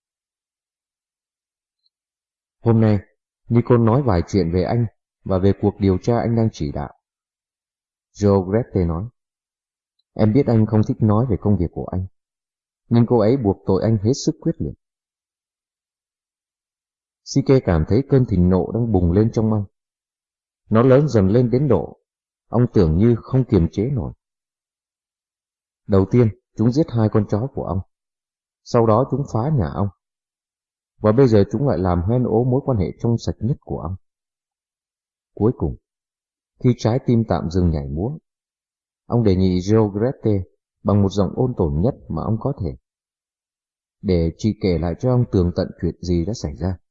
Hôm nay, Nicole nói vài chuyện về anh và về cuộc điều tra anh đang chỉ đạo. Joe Grete nói, em biết anh không thích nói về công việc của anh, nhưng cô ấy buộc tội anh hết sức quyết liệt. Sike cảm thấy cơn thịnh nộ đang bùng lên trong ông. Nó lớn dần lên đến độ ông tưởng như không kiềm chế nổi. Đầu tiên, chúng giết hai con chó của ông. Sau đó chúng phá nhà ông. Và bây giờ chúng lại làm hoen ố mối quan hệ trong sạch nhất của ông. Cuối cùng, khi trái tim tạm dừng nhảy múa, ông đề nghị Joe Grete bằng một giọng ôn tồn nhất mà ông có thể, để chị kể lại cho ông tường tận chuyện gì đã xảy ra.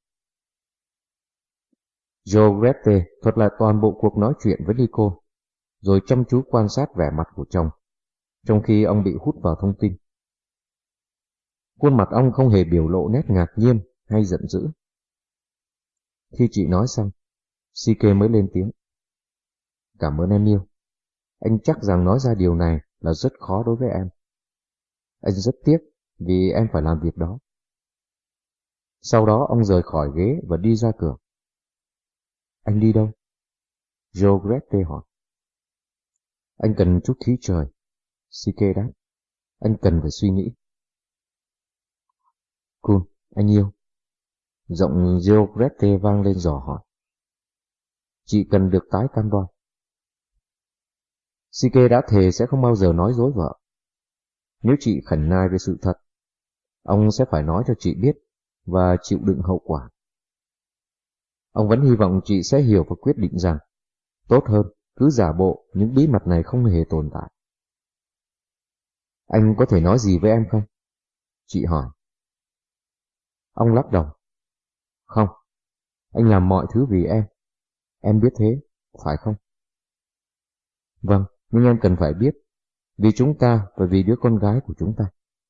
Joe Grete thuật lại toàn bộ cuộc nói chuyện với Nicole, rồi chăm chú quan sát vẻ mặt của chồng, trong khi ông bị hút vào thông tin. Khuôn mặt ông không hề biểu lộ nét ngạc nhiên hay giận dữ. Khi chị nói xong, Sike mới lên tiếng. Cảm ơn em yêu. Anh chắc rằng nói ra điều này là rất khó đối với em. Anh rất tiếc vì em phải làm việc đó. Sau đó ông rời khỏi ghế và đi ra cửa. Anh đi đâu? Joe Grete hỏi. Anh cần chút khí trời. Sike đáp. Anh cần phải suy nghĩ. Cool, anh yêu. Giọng Joe Grete vang lên dò hỏi. Chị cần được tái cam đoan. Sike đã thề sẽ không bao giờ nói dối vợ. Nếu chị khẩn nài về sự thật, ông sẽ phải nói cho chị biết và chịu đựng hậu quả. Ông vẫn hy vọng chị sẽ hiểu và quyết định rằng tốt hơn cứ giả bộ những bí mật này không hề tồn tại. Anh có thể nói gì với em không? Chị hỏi. Ông lắc đầu. Không, anh làm mọi thứ vì em. Em biết thế, phải không? Vâng, nhưng em cần phải biết, vì chúng ta và vì đứa con gái của chúng ta.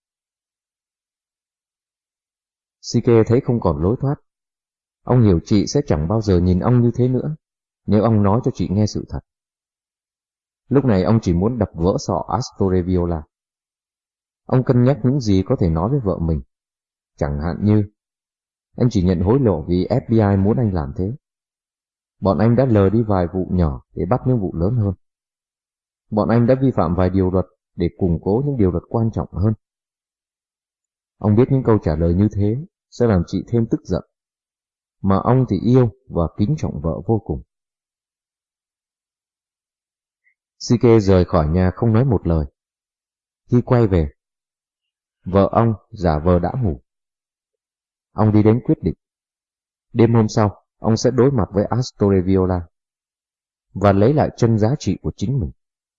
Sike thấy không còn lối thoát. Ông hiểu chị sẽ chẳng bao giờ nhìn ông như thế nữa, nếu ông nói cho chị nghe sự thật. Lúc này ông chỉ muốn đập vỡ sọ Astore Viola. Ông cân nhắc những gì có thể nói với vợ mình. Chẳng hạn như, anh chỉ nhận hối lộ vì ép bê i muốn anh làm thế. Bọn anh đã lờ đi vài vụ nhỏ để bắt những vụ lớn hơn. Bọn anh đã vi phạm vài điều luật để củng cố những điều luật quan trọng hơn. Ông biết những câu trả lời như thế sẽ làm chị thêm tức giận, mà ông thì yêu và kính trọng vợ vô cùng. Sike rời khỏi nhà không nói một lời. Khi quay về, vợ ông giả vờ đã ngủ. Ông đi đến quyết định. Đêm hôm sau, ông sẽ đối mặt với Astore Viola và lấy lại chân giá trị của chính mình.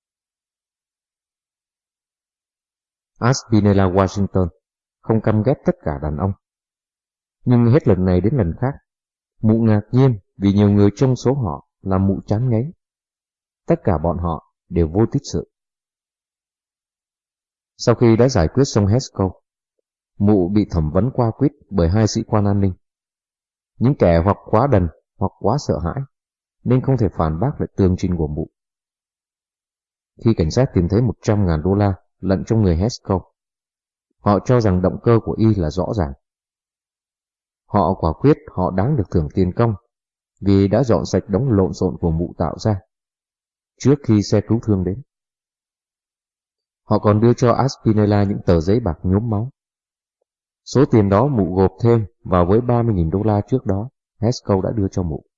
Aspinella Washington không căm ghét tất cả đàn ông. Nhưng hết lần này đến lần khác, mụ ngạc nhiên vì nhiều người trong số họ là mụ chán ngấy. Tất cả bọn họ đều vô tích sự. Sau khi đã giải quyết xong Hesco, mụ bị thẩm vấn qua quýt bởi hai sĩ quan an ninh. Những kẻ hoặc quá đần hoặc quá sợ hãi, nên không thể phản bác lại tường trình của mụ. Khi cảnh sát tìm thấy một trăm ngàn đô la lẫn trong người Hesco, họ cho rằng động cơ của y là rõ ràng. Họ quả quyết họ đáng được thưởng tiền công vì đã dọn sạch đống lộn xộn của mụ tạo ra trước khi xe cứu thương đến. Họ còn đưa cho Aspinella những tờ giấy bạc nhuốm máu. Số tiền đó mụ gộp thêm vào với ba mươi nghìn đô la trước đó Haskell đã đưa cho mụ.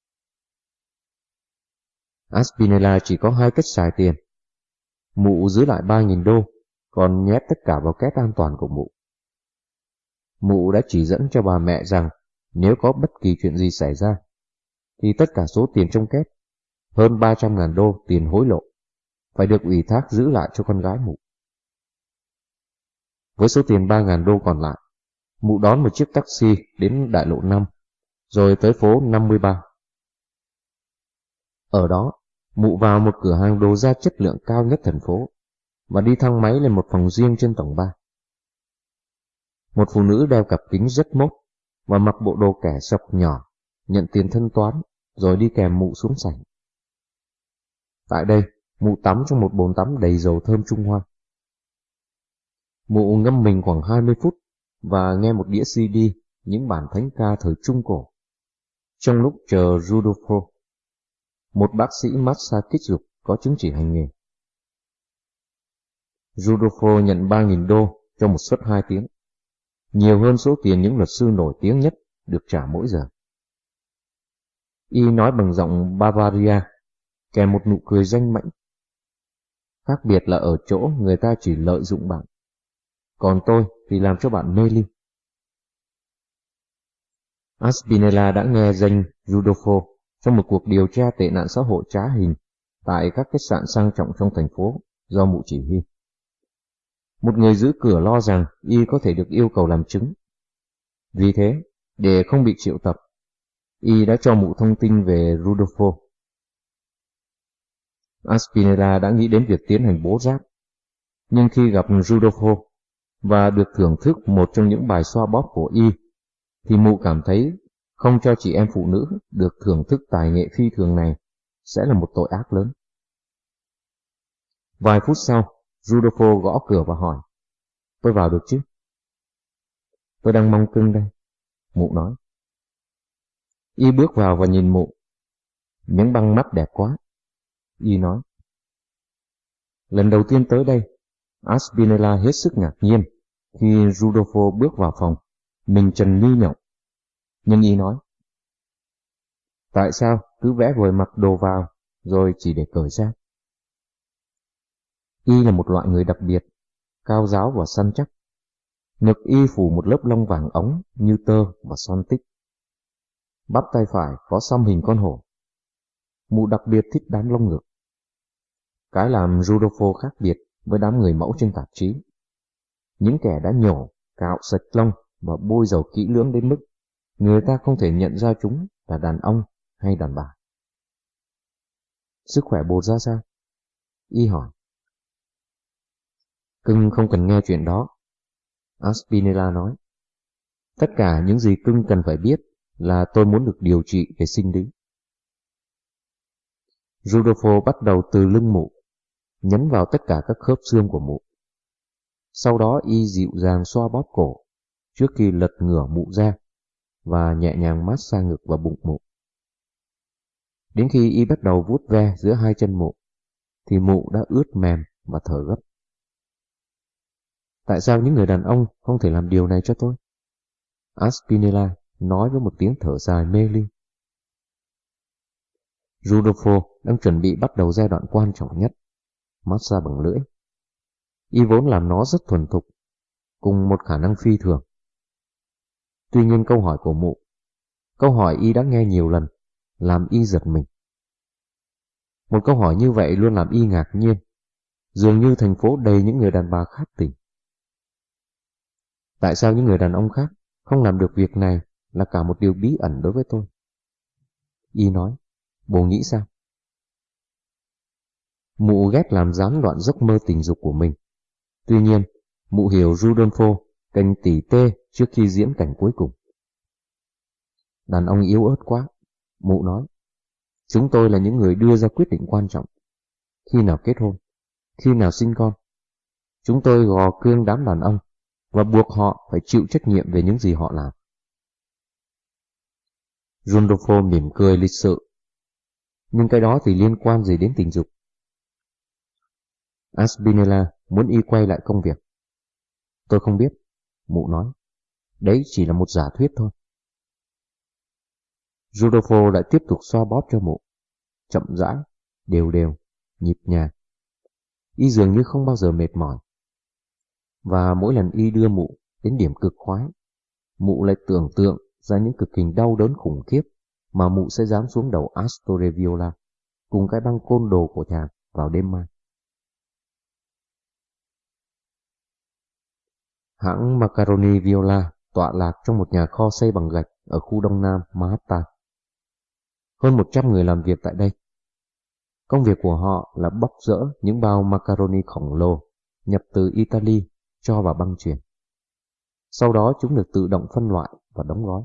Aspinella chỉ có hai cách xài tiền. Mụ giữ lại ba nghìn đô, còn nhét tất cả vào két an toàn của mụ. Mụ đã chỉ dẫn cho bà mẹ rằng nếu có bất kỳ chuyện gì xảy ra, thì tất cả số tiền trong két, hơn ba trăm ngàn đô tiền hối lộ, phải được ủy thác giữ lại cho con gái mụ. Với số tiền ba ngàn đô còn lại, mụ đón một chiếc taxi đến đại lộ năm, rồi tới phố năm mươi ba. Ở đó, mụ vào một cửa hàng đồ da chất lượng cao nhất thành phố, và đi thang máy lên một phòng riêng trên tầng ba. Một phụ nữ đeo cặp kính rất mốt và mặc bộ đồ kẻ sọc nhỏ, nhận tiền thanh toán, rồi đi kèm mụ xuống sảnh. Tại đây, mụ tắm trong một bồn tắm đầy dầu thơm Trung Hoa. Mụ ngâm mình khoảng hai mươi phút và nghe một đĩa xê đê những bản thánh ca thời Trung Cổ, trong lúc chờ Rudolfo, một bác sĩ massage kích dục có chứng chỉ hành nghề. Rudolfo nhận ba nghìn đô cho một suất hai tiếng, nhiều hơn số tiền những luật sư nổi tiếng nhất được trả mỗi giờ. Y nói bằng giọng Bavaria, kèm một nụ cười danh mãnh. Khác biệt là ở chỗ người ta chỉ lợi dụng bạn, còn tôi thì làm cho bạn mê ly. Aspinella đã nghe danh Rudolfo trong một cuộc điều tra tệ nạn xã hội trá hình tại các khách sạn sang trọng trong thành phố do mụ chỉ huy. Một người giữ cửa lo rằng y có thể được yêu cầu làm chứng. Vì thế, để không bị triệu tập, y đã cho mụ thông tin về Rudolfo. Aspinella đã nghĩ đến việc tiến hành bố giáp, nhưng khi gặp Rudolfo và được thưởng thức một trong những bài xoa bóp của y, thì mụ cảm thấy không cho chị em phụ nữ được thưởng thức tài nghệ phi thường này sẽ là một tội ác lớn. Vài phút sau, Rudolfo gõ cửa và hỏi, tôi vào được chứ? Tôi đang mong cưng đây, mụ nói. Y bước vào và nhìn mụ. Những băng mắt đẹp quá, Y nói. Lần đầu tiên tới đây, Aspinella hết sức ngạc nhiên khi Rudolfo bước vào phòng, mình trần như nhộng. Nhưng Y nói, tại sao cứ vẽ vời mặc đồ vào, rồi chỉ để cởi ra? Y là một loại người đặc biệt, cao ráo và săn chắc. Ngực Y phủ một lớp lông vàng óng như tơ và son tích. Bắp tay phải có xăm hình con hổ. Mụ đặc biệt thích đám lông ngực. Cái làm Rudolfo khác biệt với đám người mẫu trên tạp chí. Những kẻ đã nhổ, cạo sạch lông và bôi dầu kỹ lưỡng đến mức người ta không thể nhận ra chúng là đàn ông hay đàn bà. Sức khỏe bột ra sao? Y hỏi. Cưng không cần nghe chuyện đó, Aspinella nói. Tất cả những gì cưng cần phải biết là tôi muốn được điều trị về sinh lý. Rudolfo bắt đầu từ lưng mụ, nhấn vào tất cả các khớp xương của mụ. Sau đó Y dịu dàng xoa bóp cổ trước khi lật ngửa mụ ra và nhẹ nhàng massage ngực và bụng mụ. Đến khi Y bắt đầu vuốt ve giữa hai chân mụ, thì mụ đã ướt mềm và thở gấp. Tại sao những người đàn ông không thể làm điều này cho tôi? Aspinella nói với một tiếng thở dài mê ly. Rudolfo đang chuẩn bị bắt đầu giai đoạn quan trọng nhất, massage bằng lưỡi. Y vốn làm nó rất thuần thục, cùng một khả năng phi thường. Tuy nhiên câu hỏi của mụ, câu hỏi Y đã nghe nhiều lần, làm Y giật mình. Một câu hỏi như vậy luôn làm Y ngạc nhiên, dường như thành phố đầy những người đàn bà khát tình. Tại sao những người đàn ông khác không làm được việc này là cả một điều bí ẩn đối với tôi? Y nói, bồ nghĩ sao? Mụ ghét làm gián đoạn giấc mơ tình dục của mình. Tuy nhiên, mụ hiểu Rudolfo cần tỉ tê trước khi diễn cảnh cuối cùng. Đàn ông yếu ớt quá, mụ nói. Chúng tôi là những người đưa ra quyết định quan trọng. Khi nào kết hôn, khi nào sinh con. Chúng tôi gò cương đám đàn ông và buộc họ phải chịu trách nhiệm về những gì họ làm. Rudolfo mỉm cười lịch sự. Nhưng cái đó thì liên quan gì đến tình dục? Aspinella muốn y quay lại công việc. Tôi không biết, mụ nói. Đấy chỉ là một giả thuyết thôi. Rudolfo lại tiếp tục xoa bóp cho mụ. Chậm rãi, đều đều, nhịp nhàng. Y dường như không bao giờ mệt mỏi. Và mỗi lần y đưa mụ đến điểm cực khoái, mụ lại tưởng tượng ra những cực hình đau đớn khủng khiếp mà mụ sẽ giáng xuống đầu Astorre Viola cùng cái băng côn đồ của chàng vào đêm mai. Hãng Macaroni Viola tọa lạc trong một nhà kho xây bằng gạch ở khu đông nam Manhattan. Hơn một trăm người làm việc tại đây. Công việc của họ là bóc rỡ những bao macaroni khổng lồ nhập từ Italy cho vào băng chuyền. Sau đó chúng được tự động phân loại và đóng gói.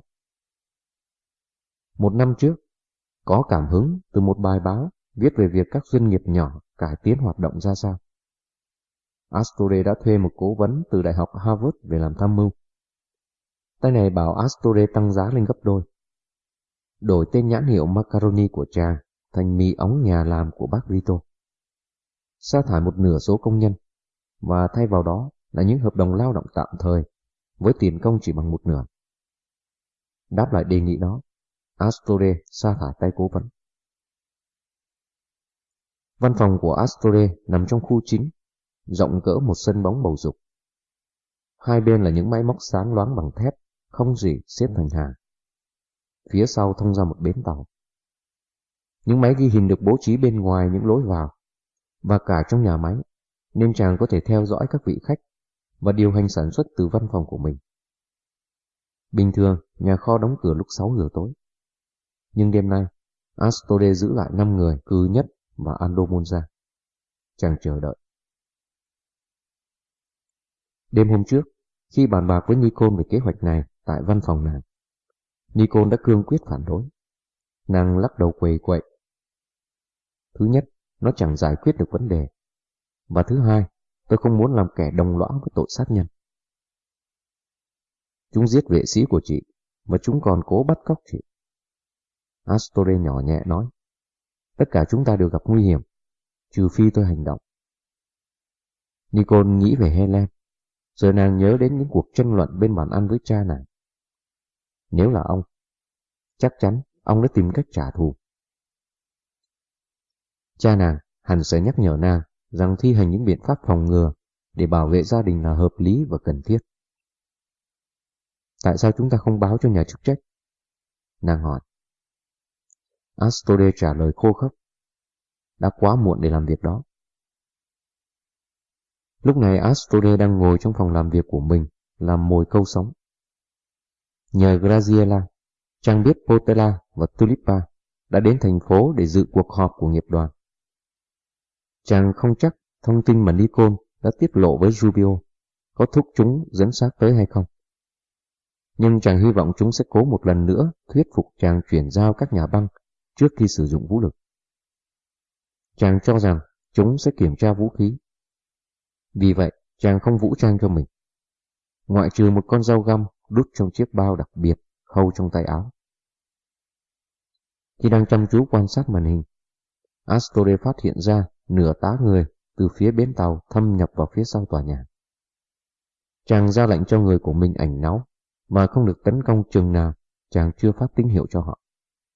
Một năm trước, có cảm hứng từ một bài báo viết về việc các doanh nghiệp nhỏ cải tiến hoạt động ra sao. Astorre đã thuê một cố vấn từ Đại học Harvard về làm tham mưu. Tay này bảo Astorre tăng giá lên gấp đôi. Đổi tên nhãn hiệu macaroni của cha thành mì ống nhà làm của bác Rito. Sa thải một nửa số công nhân và thay vào đó là những hợp đồng lao động tạm thời với tiền công chỉ bằng một nửa. Đáp lại đề nghị đó, Astorre sa thải tay cố vấn. Văn phòng của Astorre nằm trong khu chính, rộng cỡ một sân bóng bầu dục. Hai bên là những máy móc sáng loáng bằng thép, không rỉ xếp thành hàng. Phía sau thông ra một bến tàu. Những máy ghi hình được bố trí bên ngoài những lối vào và cả trong nhà máy, nên chàng có thể theo dõi các vị khách và điều hành sản xuất từ văn phòng của mình. Bình thường, nhà kho đóng cửa lúc sáu giờ tối. Nhưng đêm nay, Astorre giữ lại năm người cư nhất và Aldo Monza. Chàng chờ đợi. Đêm hôm trước, khi bàn bạc với Nicole về kế hoạch này tại văn phòng nàng, Nicole đã cương quyết phản đối. Nàng lắc đầu quầy quậy. Thứ nhất, nó chẳng giải quyết được vấn đề. Và thứ hai, tôi không muốn làm kẻ đồng lõa với tội sát nhân. Chúng giết vệ sĩ của chị, và chúng còn cố bắt cóc chị. Astorre nhỏ nhẹ nói. Tất cả chúng ta đều gặp nguy hiểm, trừ phi tôi hành động. Nicole nghĩ về Helen. Giờ nàng nhớ đến những cuộc tranh luận bên bàn ăn với cha nàng. Nếu là ông, chắc chắn ông đã tìm cách trả thù. Cha nàng hẳn sẽ nhắc nhở nàng rằng thi hành những biện pháp phòng ngừa để bảo vệ gia đình là hợp lý và cần thiết. Tại sao chúng ta không báo cho nhà chức trách? Nàng hỏi. Astorre trả lời khô khốc. Đã quá muộn để làm việc đó. Lúc này Astorre đang ngồi trong phòng làm việc của mình, làm mồi câu sống. Nhờ Graziella, chàng biết Portela và Tulipa đã đến thành phố để dự cuộc họp của nghiệp đoàn. Chàng không chắc thông tin mà Nicole đã tiết lộ với Rubio có thúc chúng dẫn xác tới hay không. Nhưng chàng hy vọng chúng sẽ cố một lần nữa thuyết phục chàng chuyển giao các nhà băng trước khi sử dụng vũ lực. Chàng cho rằng chúng sẽ kiểm tra vũ khí. Vì vậy, chàng không vũ trang cho mình, ngoại trừ một con dao găm đút trong chiếc bao đặc biệt khâu trong tay áo. Khi đang chăm chú quan sát màn hình, Astorre phát hiện ra nửa tá người từ phía bến tàu thâm nhập vào phía sau tòa nhà. Chàng ra lệnh cho người của mình ảnh náu và không được tấn công chừng nào chàng chưa phát tín hiệu cho họ.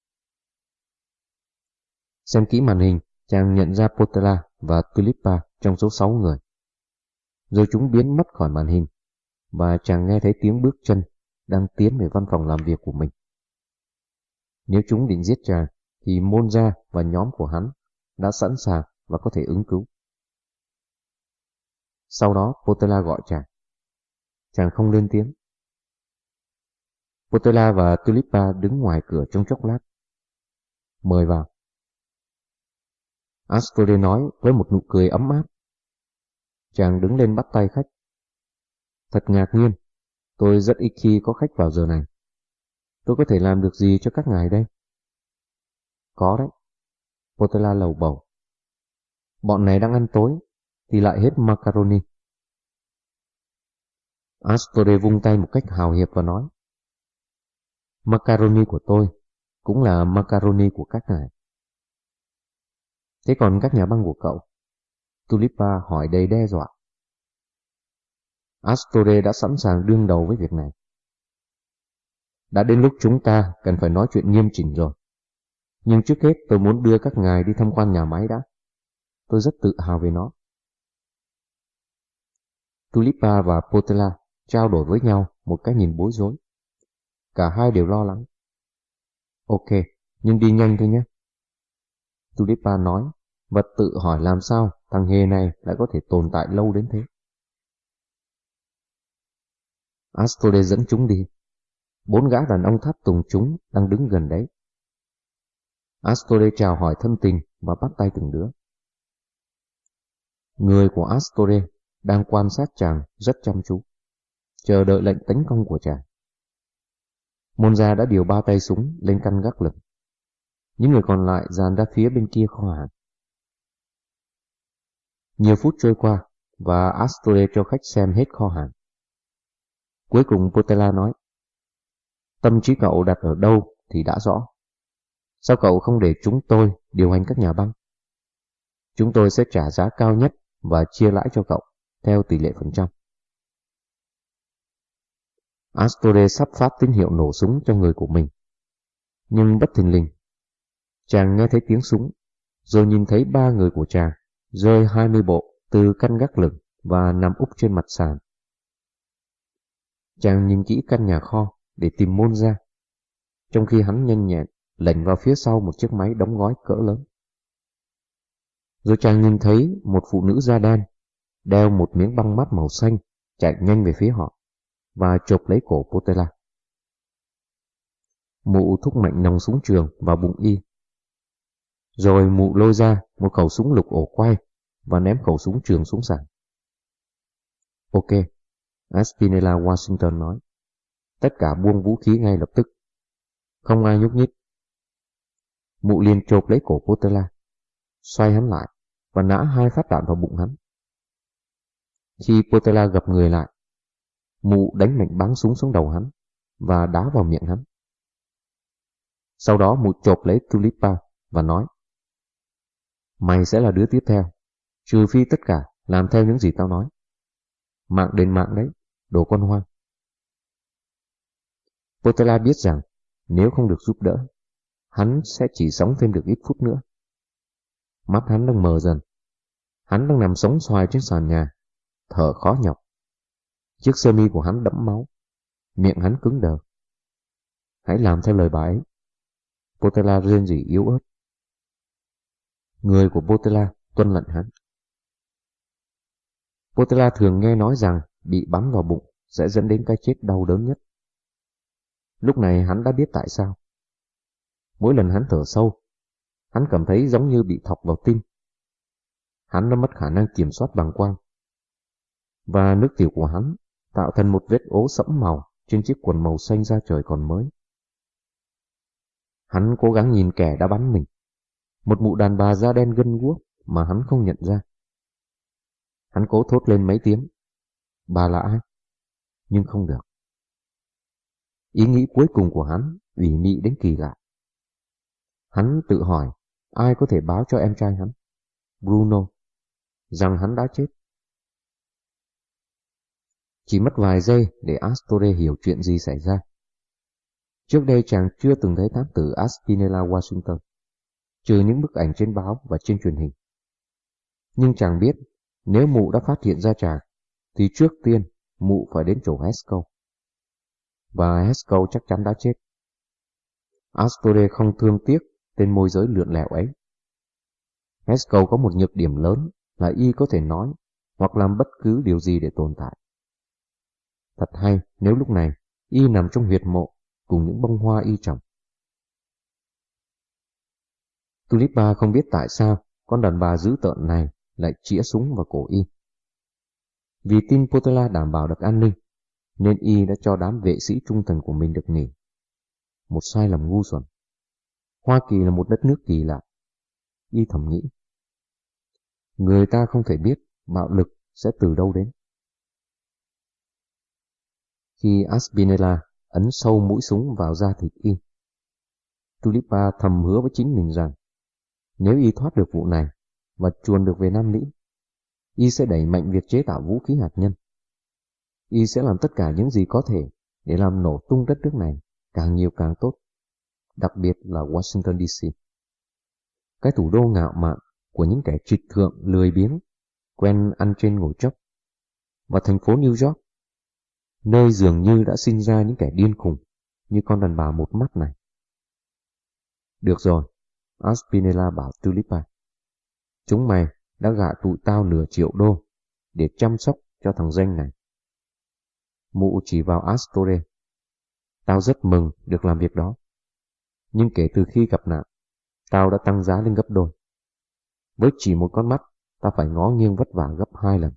Xem kỹ màn hình, chàng nhận ra Portela và Tulipa trong số sáu người. Rồi chúng biến mất khỏi màn hình, và chàng nghe thấy tiếng bước chân đang tiến về văn phòng làm việc của mình. Nếu chúng định giết chàng, thì Monza và nhóm của hắn đã sẵn sàng và có thể ứng cứu. Sau đó Portela gọi chàng. Chàng không lên tiếng. Portela và Tulipa đứng ngoài cửa trong chốc lát. Mời vào. Astorre nói với một nụ cười ấm áp. Chàng đứng lên bắt tay khách. Thật ngạc nhiên, tôi rất ít khi có khách vào giờ này. Tôi có thể làm được gì cho các ngài đây? Có đấy. Portela lầu bầu. Bọn này đang ăn tối, thì lại hết macaroni. Astorre vung tay một cách hào hiệp và nói. Macaroni của tôi cũng là macaroni của các ngài. Thế còn các nhà băng của cậu? Tulipa hỏi đầy đe dọa. Astore đã sẵn sàng đương đầu với việc này. Đã đến lúc chúng ta cần phải nói chuyện nghiêm chỉnh rồi. Nhưng trước hết tôi muốn đưa các ngài đi tham quan nhà máy đã. Tôi rất tự hào về nó. Tulipa và Potela trao đổi với nhau một cái nhìn bối rối. Cả hai đều lo lắng. Ok, nhưng đi nhanh thôi nhé. Tulipa nói và tự hỏi làm sao thằng hề này lại có thể tồn tại lâu đến thế. Astore dẫn chúng đi. Bốn gã đàn ông tháp tùng chúng đang đứng gần đấy. Astore chào hỏi thân tình và bắt tay từng đứa. Người của Astore đang quan sát chàng rất chăm chú, chờ đợi lệnh tấn công của chàng. Monza đã điều ba tay súng lên căn gác lửng. Những người còn lại dàn ra phía bên kia kho hàng. Nhiều phút trôi qua và Astore cho khách xem hết kho hàng. Cuối cùng Potela nói, tâm trí cậu đặt ở đâu thì đã rõ. Sao cậu không để chúng tôi điều hành các nhà băng? Chúng tôi sẽ trả giá cao nhất và chia lãi cho cậu theo tỷ lệ phần trăm. Astore sắp phát tín hiệu nổ súng cho người của mình. Nhưng bất thình lình, chàng nghe thấy tiếng súng, rồi nhìn thấy ba người của chàng rơi hai mươi bộ từ căn gác lửng và nằm úp trên mặt sàn. Chàng nhìn kỹ căn nhà kho để tìm Monza, trong khi hắn nhanh nhẹn lệnh vào phía sau một chiếc máy đóng gói cỡ lớn. Rồi chàng nhìn thấy một phụ nữ da đen, đeo một miếng băng mát màu xanh, chạy nhanh về phía họ, và chộp lấy cổ Potela. Mụ thúc mạnh nòng súng trường vào bụng y. Rồi mụ lôi ra một khẩu súng lục ổ quay và ném khẩu súng trường xuống sàn. Ok, Aspinella Washington nói. Tất cả buông vũ khí ngay lập tức. Không ai nhúc nhích. Mụ liền chộp lấy cổ Potela, xoay hắn lại và nã hai phát đạn vào bụng hắn. Khi Potela gập người lại, mụ đánh mạnh bắn súng xuống đầu hắn và đá vào miệng hắn. Sau đó mụ chộp lấy Tulipa và nói, mày sẽ là đứa tiếp theo, trừ phi tất cả làm theo những gì tao nói. Mạng đền mạng đấy, đồ con hoang. Potela biết rằng nếu không được giúp đỡ, hắn sẽ chỉ sống thêm được ít phút nữa. Mắt hắn đang mờ dần. Hắn đang nằm sóng xoài trên sàn nhà, thở khó nhọc. Chiếc sơ mi của hắn đẫm máu, miệng hắn cứng đờ. Hãy làm theo lời bà ấy. Potela rên rỉ yếu ớt. Người của Potela tuân lệnh hắn. Potela thường nghe nói rằng bị bắn vào bụng sẽ dẫn đến cái chết đau đớn nhất. Lúc này hắn đã biết tại sao. Mỗi lần hắn thở sâu, hắn cảm thấy giống như bị thọc vào tim. Hắn đã mất khả năng kiểm soát bàng quang. Và nước tiểu của hắn tạo thành một vết ố sẫm màu trên chiếc quần màu xanh da trời còn mới. Hắn cố gắng nhìn kẻ đã bắn mình, một mụ đàn bà da đen gân guốc mà hắn không nhận ra. Hắn cố thốt lên mấy tiếng, bà là ai? Nhưng không được. Ý nghĩ cuối cùng của hắn ủy mị đến kỳ lạ. Hắn tự hỏi ai có thể báo cho em trai hắn, Bruno, rằng hắn đã chết. Chỉ mất vài giây để Astore hiểu chuyện gì xảy ra. Trước đây chàng chưa từng thấy thám tử Aspinella Washington, trừ những bức ảnh trên báo và trên truyền hình. Nhưng chàng biết nếu mụ đã phát hiện ra chàng, thì trước tiên mụ phải đến chỗ Haskell. Và Haskell chắc chắn đã chết. Astore không thương tiếc tên môi giới lượn lẹo ấy. Haskell có một nhược điểm lớn là y có thể nói hoặc làm bất cứ điều gì để tồn tại. Thật hay nếu lúc này y nằm trong huyệt mộ cùng những bông hoa y trồng. Tulipa không biết tại sao con đàn bà dữ tợn này lại chĩa súng vào cổ y. Vì tin Potela đảm bảo được an ninh, nên y đã cho đám vệ sĩ trung thành của mình được nghỉ. Một sai lầm ngu xuẩn. Hoa Kỳ là một đất nước kỳ lạ. Y thầm nghĩ. Người ta không thể biết bạo lực sẽ từ đâu đến. Khi Aspinella ấn sâu mũi súng vào da thịt y, Tulipa thầm hứa với chính mình rằng nếu y thoát được vụ này và chuồn được về Nam Mỹ, y sẽ đẩy mạnh việc chế tạo vũ khí hạt nhân. Y sẽ làm tất cả những gì có thể để làm nổ tung đất nước này, càng nhiều càng tốt, đặc biệt là Washington đê xê. Cái thủ đô ngạo mạn của những kẻ trịch thượng lười biếng, quen ăn trên ngồi chốc, và thành phố New York, nơi dường như đã sinh ra những kẻ điên khùng như con đàn bà một mắt này. Được rồi, Aspinella bảo Tulipa. Chúng mày đã gạ tụi tao nửa triệu đô để chăm sóc cho thằng danh này. Mụ chỉ vào Astore. Tao rất mừng được làm việc đó. Nhưng kể từ khi gặp nạn, tao đã tăng giá lên gấp đôi. Với chỉ một con mắt, tao phải ngó nghiêng vất vả gấp hai lần.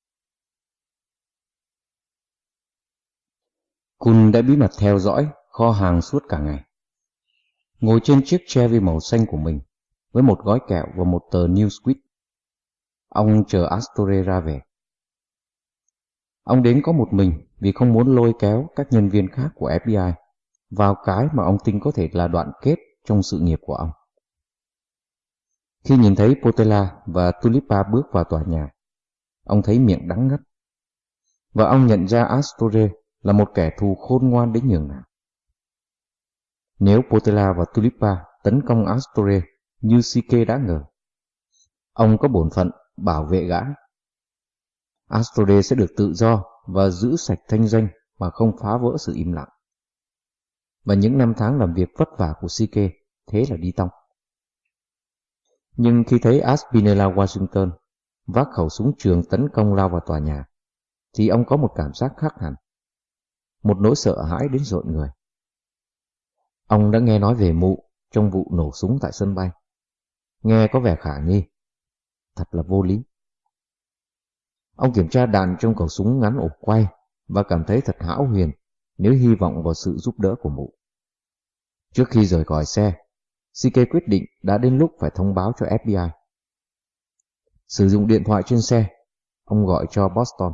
Kun đã bí mật theo dõi kho hàng suốt cả ngày. Ngồi trên chiếc Chevy màu xanh của mình, với một gói kẹo và một tờ Newsweek, ông chờ Astore ra về. Ông đến có một mình vì không muốn lôi kéo các nhân viên khác của ép bê i vào cái mà ông tin có thể là đoạn kết trong sự nghiệp của ông. Khi nhìn thấy Portela và Tulipa bước vào tòa nhà, ông thấy miệng đắng ngắt, và ông nhận ra Astore là một kẻ thù khôn ngoan đến nhường nào. Nếu Portela và Tulipa tấn công Astore như Sike đã ngờ, ông có bổn phận bảo vệ gã. Astore sẽ được tự do và giữ sạch thanh danh mà không phá vỡ sự im lặng. Và những năm tháng làm việc vất vả của Sike thế là đi tong. Nhưng khi thấy Aspinella Washington vác khẩu súng trường tấn công lao vào tòa nhà, thì ông có một cảm giác khác hẳn, một nỗi sợ hãi đến rợn người. Ông đã nghe nói về mụ trong vụ nổ súng tại sân bay. Nghe có vẻ khả nghi, thật là vô lý. Ông kiểm tra đạn trong khẩu súng ngắn ổ quay và cảm thấy thật hão huyền nếu hy vọng vào sự giúp đỡ của mụ. Trước khi rời khỏi xe, Sike quyết định đã đến lúc phải thông báo cho ép bê i. Sử dụng điện thoại trên xe, ông gọi cho Boston.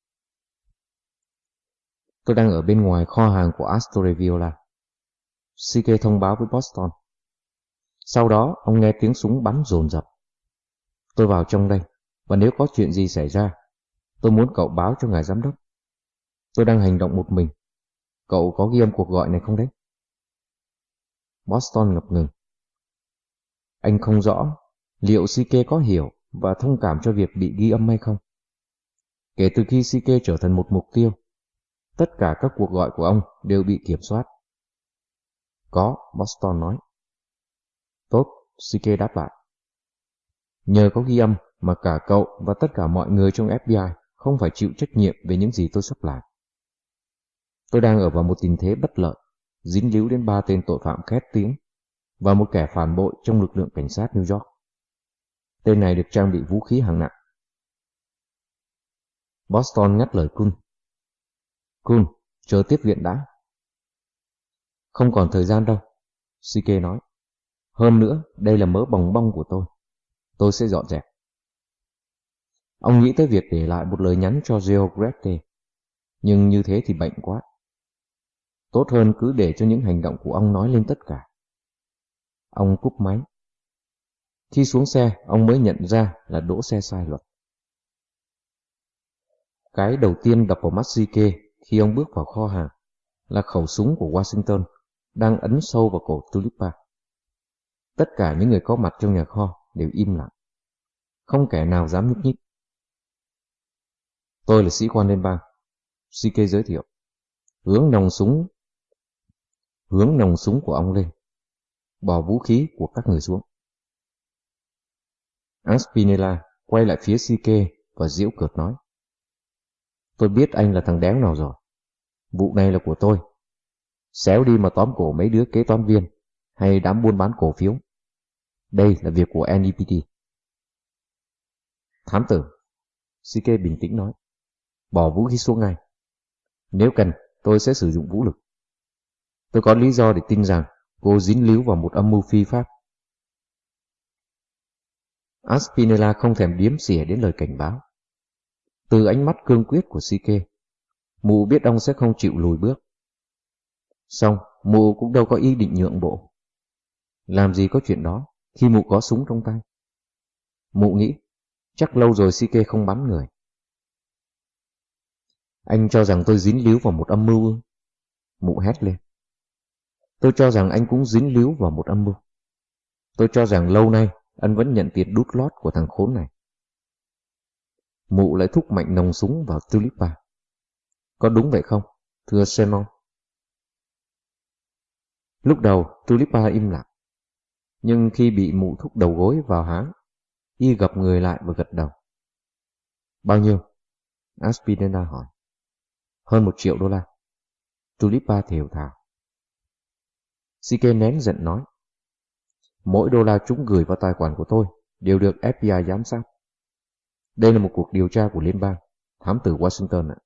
Tôi đang ở bên ngoài kho hàng của Astore Viola. Sike thông báo với Boston. Sau đó, ông nghe tiếng súng bắn dồn dập. Tôi vào trong đây, và nếu có chuyện gì xảy ra, tôi muốn cậu báo cho ngài giám đốc. Tôi đang hành động một mình. Cậu có ghi âm cuộc gọi này không đấy? Boston ngập ngừng. Anh không rõ liệu Sike có hiểu và thông cảm cho việc bị ghi âm hay không. Kể từ khi Sike trở thành một mục tiêu, tất cả các cuộc gọi của ông đều bị kiểm soát. Có, Boston nói. Tốt, Sike đáp lại. Nhờ có ghi âm mà cả cậu và tất cả mọi người trong ép bê i không phải chịu trách nhiệm về những gì tôi sắp làm. Tôi đang ở vào một tình thế bất lợi, dính líu đến ba tên tội phạm khét tiếng và một kẻ phản bội trong lực lượng cảnh sát New York. Tên này được trang bị vũ khí hạng nặng. Boston ngắt lời Kun. Kun, chờ tiếp viện đã. Không còn thời gian đâu, Sike nói. Hơn nữa, đây là mớ bòng bong của tôi. Tôi sẽ dọn dẹp. Ông nghĩ tới việc để lại một lời nhắn cho Geo Grete, nhưng như thế thì bệnh quá. Tốt hơn cứ để cho những hành động của ông nói lên tất cả. Ông cúp máy. Khi xuống xe, ông mới nhận ra là đỗ xe sai luật. Cái đầu tiên đập vào mắt Sike khi ông bước vào kho hàng là khẩu súng của Washington đang ấn sâu vào cổ Tulipa. Tất cả những người có mặt trong nhà kho đều im lặng. Không kẻ nào dám nhúc nhích. Tôi là sĩ quan liên bang, Sike giới thiệu. Hướng nòng súng Hướng nòng súng của ông lên. Bỏ vũ khí của các người xuống. Aspinella quay lại phía Sike và giễu cợt nói. Tôi biết anh là thằng đéo nào rồi. Vụ này là của tôi. Xéo đi mà tóm cổ mấy đứa kế toán viên hay đám buôn bán cổ phiếu. Đây là việc của en e pê tê. Thám tử, Sike bình tĩnh nói. Bỏ vũ khí xuống ngay. Nếu cần, tôi sẽ sử dụng vũ lực. Tôi có lý do để tin rằng cô dính líu vào một âm mưu phi pháp. Aspinella không thèm điếm xỉa đến lời cảnh báo. Từ ánh mắt cương quyết của Sike, mụ biết ông sẽ không chịu lùi bước. Xong, mụ cũng đâu có ý định nhượng bộ. Làm gì có chuyện đó khi mụ có súng trong tay. Mụ nghĩ, chắc lâu rồi Sike không bắn người. Anh cho rằng tôi dính líu vào một âm mưu? Mụ hét lên. Tôi cho rằng anh cũng dính líu vào một âm mưu. Tôi cho rằng lâu nay anh vẫn nhận tiền đút lót của thằng khốn này. Mụ lại thúc mạnh nòng súng vào Tulipa. Có đúng vậy không, thưa Simon? Lúc đầu Tulipa im lặng, nhưng khi bị mụ thúc đầu gối vào háng, y gập người lại và gật đầu. Bao nhiêu? Aspinella hỏi. Hơn một triệu đô la. Tulipa thều thào. Sike nén giận nói. Mỗi đô la chúng gửi vào tài khoản của tôi đều được ép bê i giám sát. Đây là một cuộc điều tra của liên bang, thám tử Washington ạ.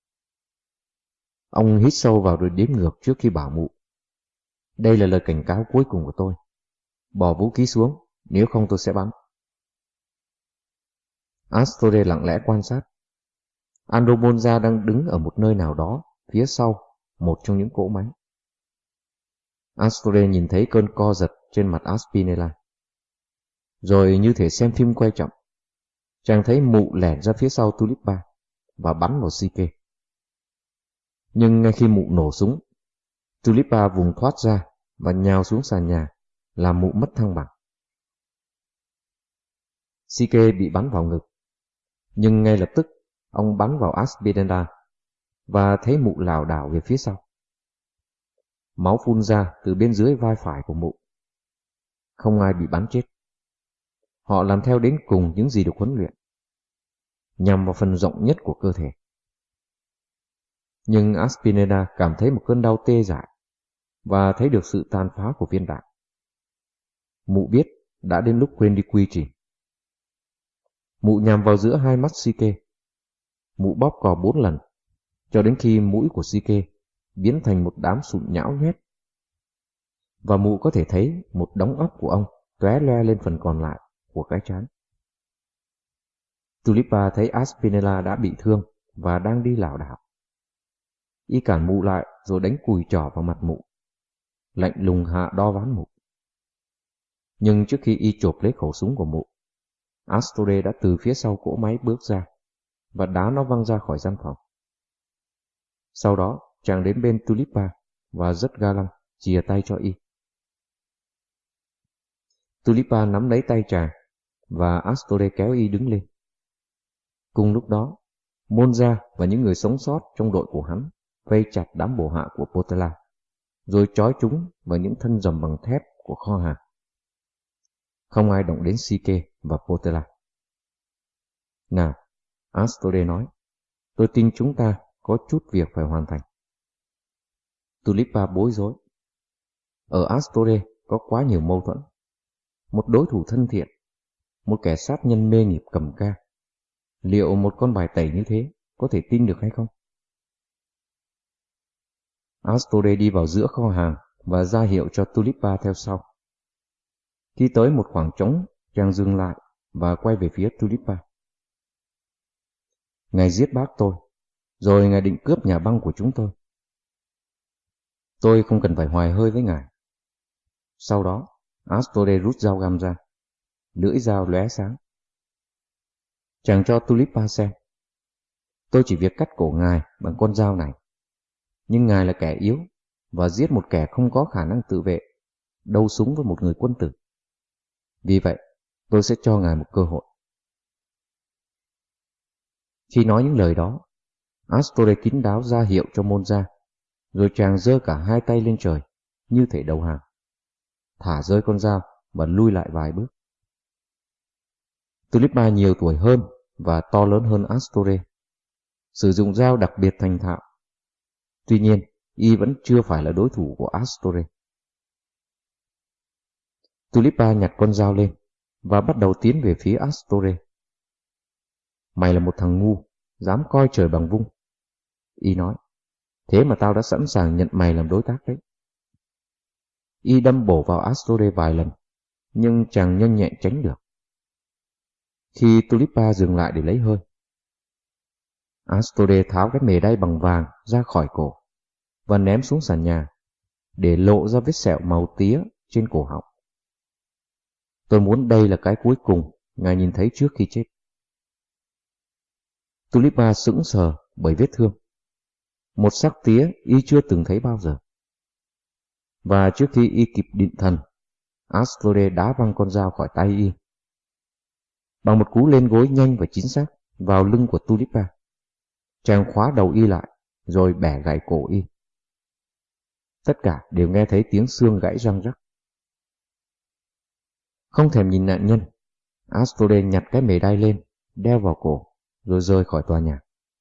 Ông hít sâu vào rồi đếm ngược trước khi bảo mụ. Đây là lời cảnh cáo cuối cùng của tôi. Bỏ vũ khí xuống, nếu không tôi sẽ bắn. Astore lặng lẽ quan sát. Andromonza đang đứng ở một nơi nào đó phía sau một trong những cỗ máy. Astore nhìn thấy cơn co giật trên mặt Aspinella. Rồi như thể xem phim quay chậm, chàng thấy mụ lẻn ra phía sau Tulipa và bắn vào Sike. Nhưng ngay khi mụ nổ súng, Tulipa vùng thoát ra và nhào xuống sàn nhà, làm mụ mất thăng bằng. Sike bị bắn vào ngực, nhưng ngay lập tức ông bắn vào Aspinella và thấy mụ lảo đảo về phía sau. Máu phun ra từ bên dưới vai phải của mụ. Không ai bị bắn chết. Họ làm theo đến cùng những gì được huấn luyện, nhằm vào phần rộng nhất của cơ thể. Nhưng Aspinella cảm thấy một cơn đau tê dại và thấy được sự tàn phá của viên đạn. Mụ biết đã đến lúc quên đi quy trình. Mụ nhằm vào giữa hai mắt Sike. Mụ bóp cò bốn lần, cho đến khi mũi của Sike biến thành một đám sụn nhão nhoét. Và mụ có thể thấy một đống óc của ông tóe loe lên phần còn lại của cái trán. Tulipa thấy Aspinella đã bị thương và đang đi lảo đảo. Y cản mụ lại rồi đánh cùi trỏ vào mặt mụ, lạnh lùng hạ đo ván mụ. Nhưng trước khi y chộp lấy khẩu súng của mụ, Astore đã từ phía sau cỗ máy bước ra và đá nó văng ra khỏi gian phòng. Sau đó chàng đến bên Tulipa và rất ga lăng chìa tay cho y. Tulipa nắm lấy tay chàng và Astore kéo y đứng lên. Cùng lúc đó, Monza và những người sống sót trong đội của hắn vây chặt đám bộ hạ của Potella, rồi trói chúng vào những thân rầm bằng thép của kho hàng. Không ai động đến Sike và Potella. Nào, Astore nói, tôi tin chúng ta có chút việc phải hoàn thành. Tulipa bối rối. Ở Astore có quá nhiều mâu thuẫn. Một đối thủ thân thiện, một kẻ sát nhân mê nghiệp cầm ca. Liệu một con bài tẩy như thế có thể tin được hay không? Astore đi vào giữa kho hàng và ra hiệu cho Tulipa theo sau. Khi tới một khoảng trống, chàng dừng lại và quay về phía Tulipa. Ngài giết bác tôi, rồi ngài định cướp nhà băng của chúng tôi. Tôi không cần phải hoài hơi với ngài. Sau đó, Astore rút dao găm ra, lưỡi dao lóe sáng. Chàng cho Tulipa xem. Tôi chỉ việc cắt cổ ngài bằng con dao này. Nhưng ngài là kẻ yếu và giết một kẻ không có khả năng tự vệ, đấu súng với một người quân tử. Vì vậy, tôi sẽ cho ngài một cơ hội. Khi nói những lời đó, Astore kín đáo ra hiệu cho Monza, rồi chàng giơ cả hai tay lên trời, như thể đầu hàng, thả rơi con dao và lui lại vài bước. Tulipa nhiều tuổi hơn và to lớn hơn Astore, sử dụng dao đặc biệt thành thạo. Tuy nhiên, y vẫn chưa phải là đối thủ của Astore. Tulipa nhặt con dao lên và bắt đầu tiến về phía Astore. Mày là một thằng ngu, dám coi trời bằng vung. Y nói, thế mà tao đã sẵn sàng nhận mày làm đối tác đấy. Y đâm bổ vào Astore vài lần, nhưng chàng nhanh nhẹn tránh được. Khi Tulipa dừng lại để lấy hơi, Astore tháo cái mề đay bằng vàng ra khỏi cổ và ném xuống sàn nhà, để lộ ra vết sẹo màu tía trên cổ họng. Tôi muốn đây là cái cuối cùng ngài nhìn thấy trước khi chết. Tulipa sững sờ bởi vết thương một xác tía y chưa từng thấy bao giờ. Và trước khi y kịp định thần, Astore đá văng con dao khỏi tay y. Bằng một cú lên gối nhanh và chính xác vào lưng của Tulipa, chàng khóa đầu y lại, rồi bẻ gãy cổ y. Tất cả đều nghe thấy tiếng xương gãy răng rắc. Không thèm nhìn nạn nhân, Astore nhặt cái mề đay lên, đeo vào cổ, rồi rời khỏi tòa nhà.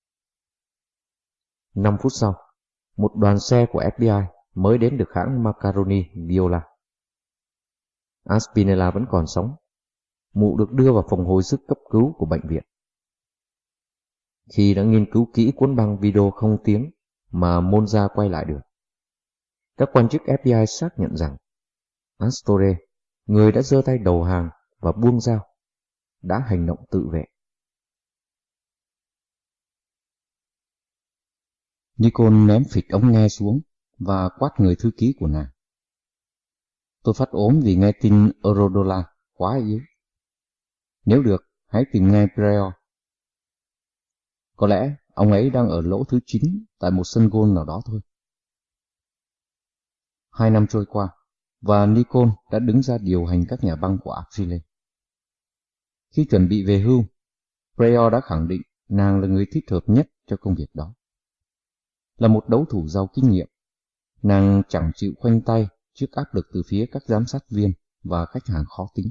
Năm phút sau, một đoàn xe của ép bê i mới đến được hãng Macaroni Viola. Aspinella vẫn còn sống. Mụ được đưa vào phòng hồi sức cấp cứu của bệnh viện. Khi đã nghiên cứu kỹ cuốn băng video không tiếng mà Monza quay lại được, các quan chức ép bê i xác nhận rằng Astore, người đã giơ tay đầu hàng và buông dao, đã hành động tự vệ. Nicole ném phịch ống nghe xuống và quát người thư ký của nàng. Tôi phát ốm vì nghe tin Eurodola quá yếu. Nếu được, hãy tìm ngay Preo. Có lẽ ông ấy đang ở lỗ thứ chín tại một sân golf nào đó thôi. Hai năm trôi qua, và Nicole đã đứng ra điều hành các nhà băng của Aprile. Khi chuẩn bị về hưu, Preo đã khẳng định nàng là người thích hợp nhất cho công việc đó. Là một đấu thủ giàu kinh nghiệm, nàng chẳng chịu khoanh tay trước áp lực từ phía các giám sát viên và khách hàng khó tính.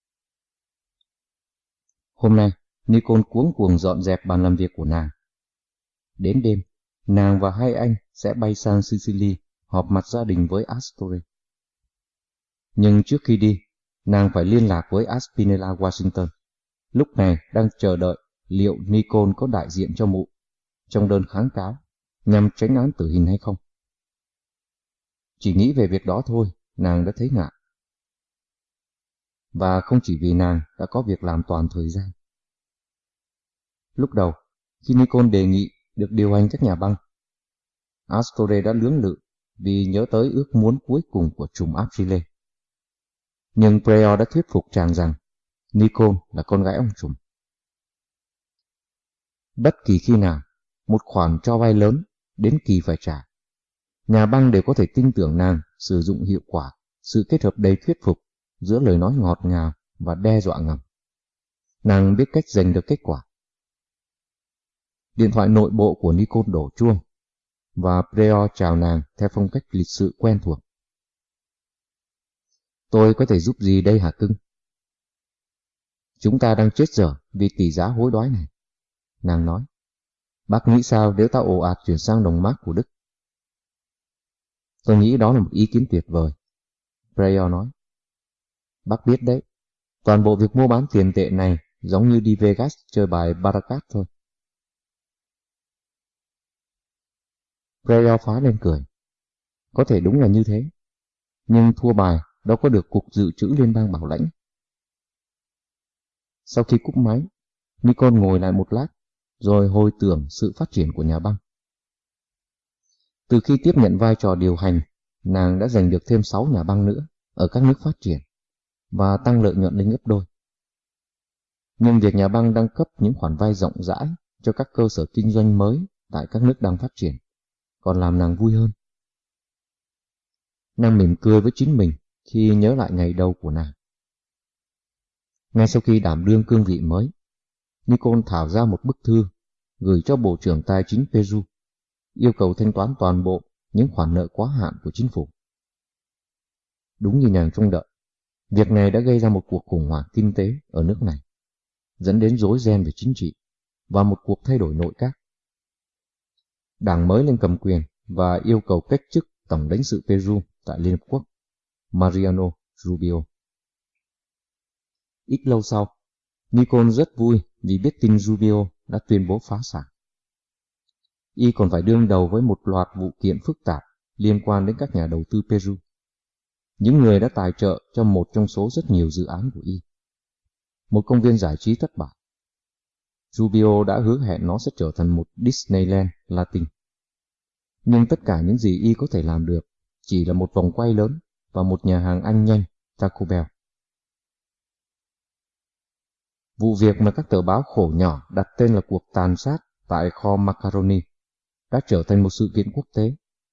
Hôm nay, Nicole cuống cuồng dọn dẹp bàn làm việc của nàng. Đến đêm, nàng và hai anh sẽ bay sang Sicily họp mặt gia đình với Astore. Nhưng trước khi đi, nàng phải liên lạc với Aspinella Washington, lúc này đang chờ đợi liệu Nicole có đại diện cho mụ trong đơn kháng cáo nhằm tránh án tử hình hay không. Chỉ nghĩ về việc đó thôi, nàng đã thấy ngại. Và không chỉ vì nàng đã có việc làm toàn thời gian. Lúc đầu, khi Nicole đề nghị được điều hành các nhà băng, Astore đã lưỡng lự vì nhớ tới ước muốn cuối cùng của trùm Aprile. Nhưng Preo đã thuyết phục chàng rằng Nicole là con gái ông trùm. Bất kỳ khi nào, một khoản cho vay lớn đến kỳ phải trả, nhà băng đều có thể tin tưởng nàng sử dụng hiệu quả sự kết hợp đầy thuyết phục giữa lời nói ngọt ngào và đe dọa ngầm. Nàng biết cách giành được kết quả. Điện thoại nội bộ của Nicole đổ chuông, và Preo chào nàng theo phong cách lịch sự quen thuộc. Tôi có thể giúp gì đây hả cưng? Chúng ta đang chết dở vì tỷ giá hối đoái này, nàng nói. Bác nghĩ sao nếu ta ồ ạt chuyển sang đồng mark của Đức? Tôi nghĩ đó là một ý kiến tuyệt vời, Preo nói. Bác biết đấy, toàn bộ việc mua bán tiền tệ này giống như đi Vegas chơi bài Baracat thôi. Preo phá lên cười. Có thể đúng là như thế, nhưng thua bài đâu có được Cục Dự trữ Liên bang bảo lãnh. Sau khi cúp máy, Nicole ngồi lại một lát, rồi hồi tưởng sự phát triển của nhà băng. Từ khi tiếp nhận vai trò điều hành, nàng đã giành được thêm sáu nhà băng nữa ở các nước phát triển và tăng lợi nhuận lên gấp đôi. Nhưng việc nhà băng đang cấp những khoản vay rộng rãi cho các cơ sở kinh doanh mới tại các nước đang phát triển còn làm nàng vui hơn. Nàng mỉm cười với chính mình khi nhớ lại ngày đầu của nàng. Ngay sau khi đảm đương cương vị mới, Nicole thảo ra một bức thư gửi cho Bộ trưởng Tài chính Peru, yêu cầu thanh toán toàn bộ những khoản nợ quá hạn của chính phủ. Đúng như nàng trông đợi, việc này đã gây ra một cuộc khủng hoảng kinh tế ở nước này, dẫn đến rối ren về chính trị và một cuộc thay đổi nội các. Đảng mới lên cầm quyền và yêu cầu cách chức Tổng lãnh sự Peru tại Liên Hợp Quốc, Mariano Rubio. Ít lâu sau, Nicole rất vui vì biết tin Rubio đã tuyên bố phá sản. Y còn phải đương đầu với một loạt vụ kiện phức tạp liên quan đến các nhà đầu tư Peru, những người đã tài trợ cho một trong số rất nhiều dự án của Y. Một công viên giải trí thất bại. Rubio đã hứa hẹn nó sẽ trở thành một Disneyland Latin. Nhưng tất cả những gì Y có thể làm được chỉ là một vòng quay lớn và một nhà hàng ăn nhanh Taco Bell. Vụ việc mà các tờ báo khổ nhỏ đặt tên là cuộc tàn sát tại kho Macaroni đã trở thành một sự kiện quốc tế.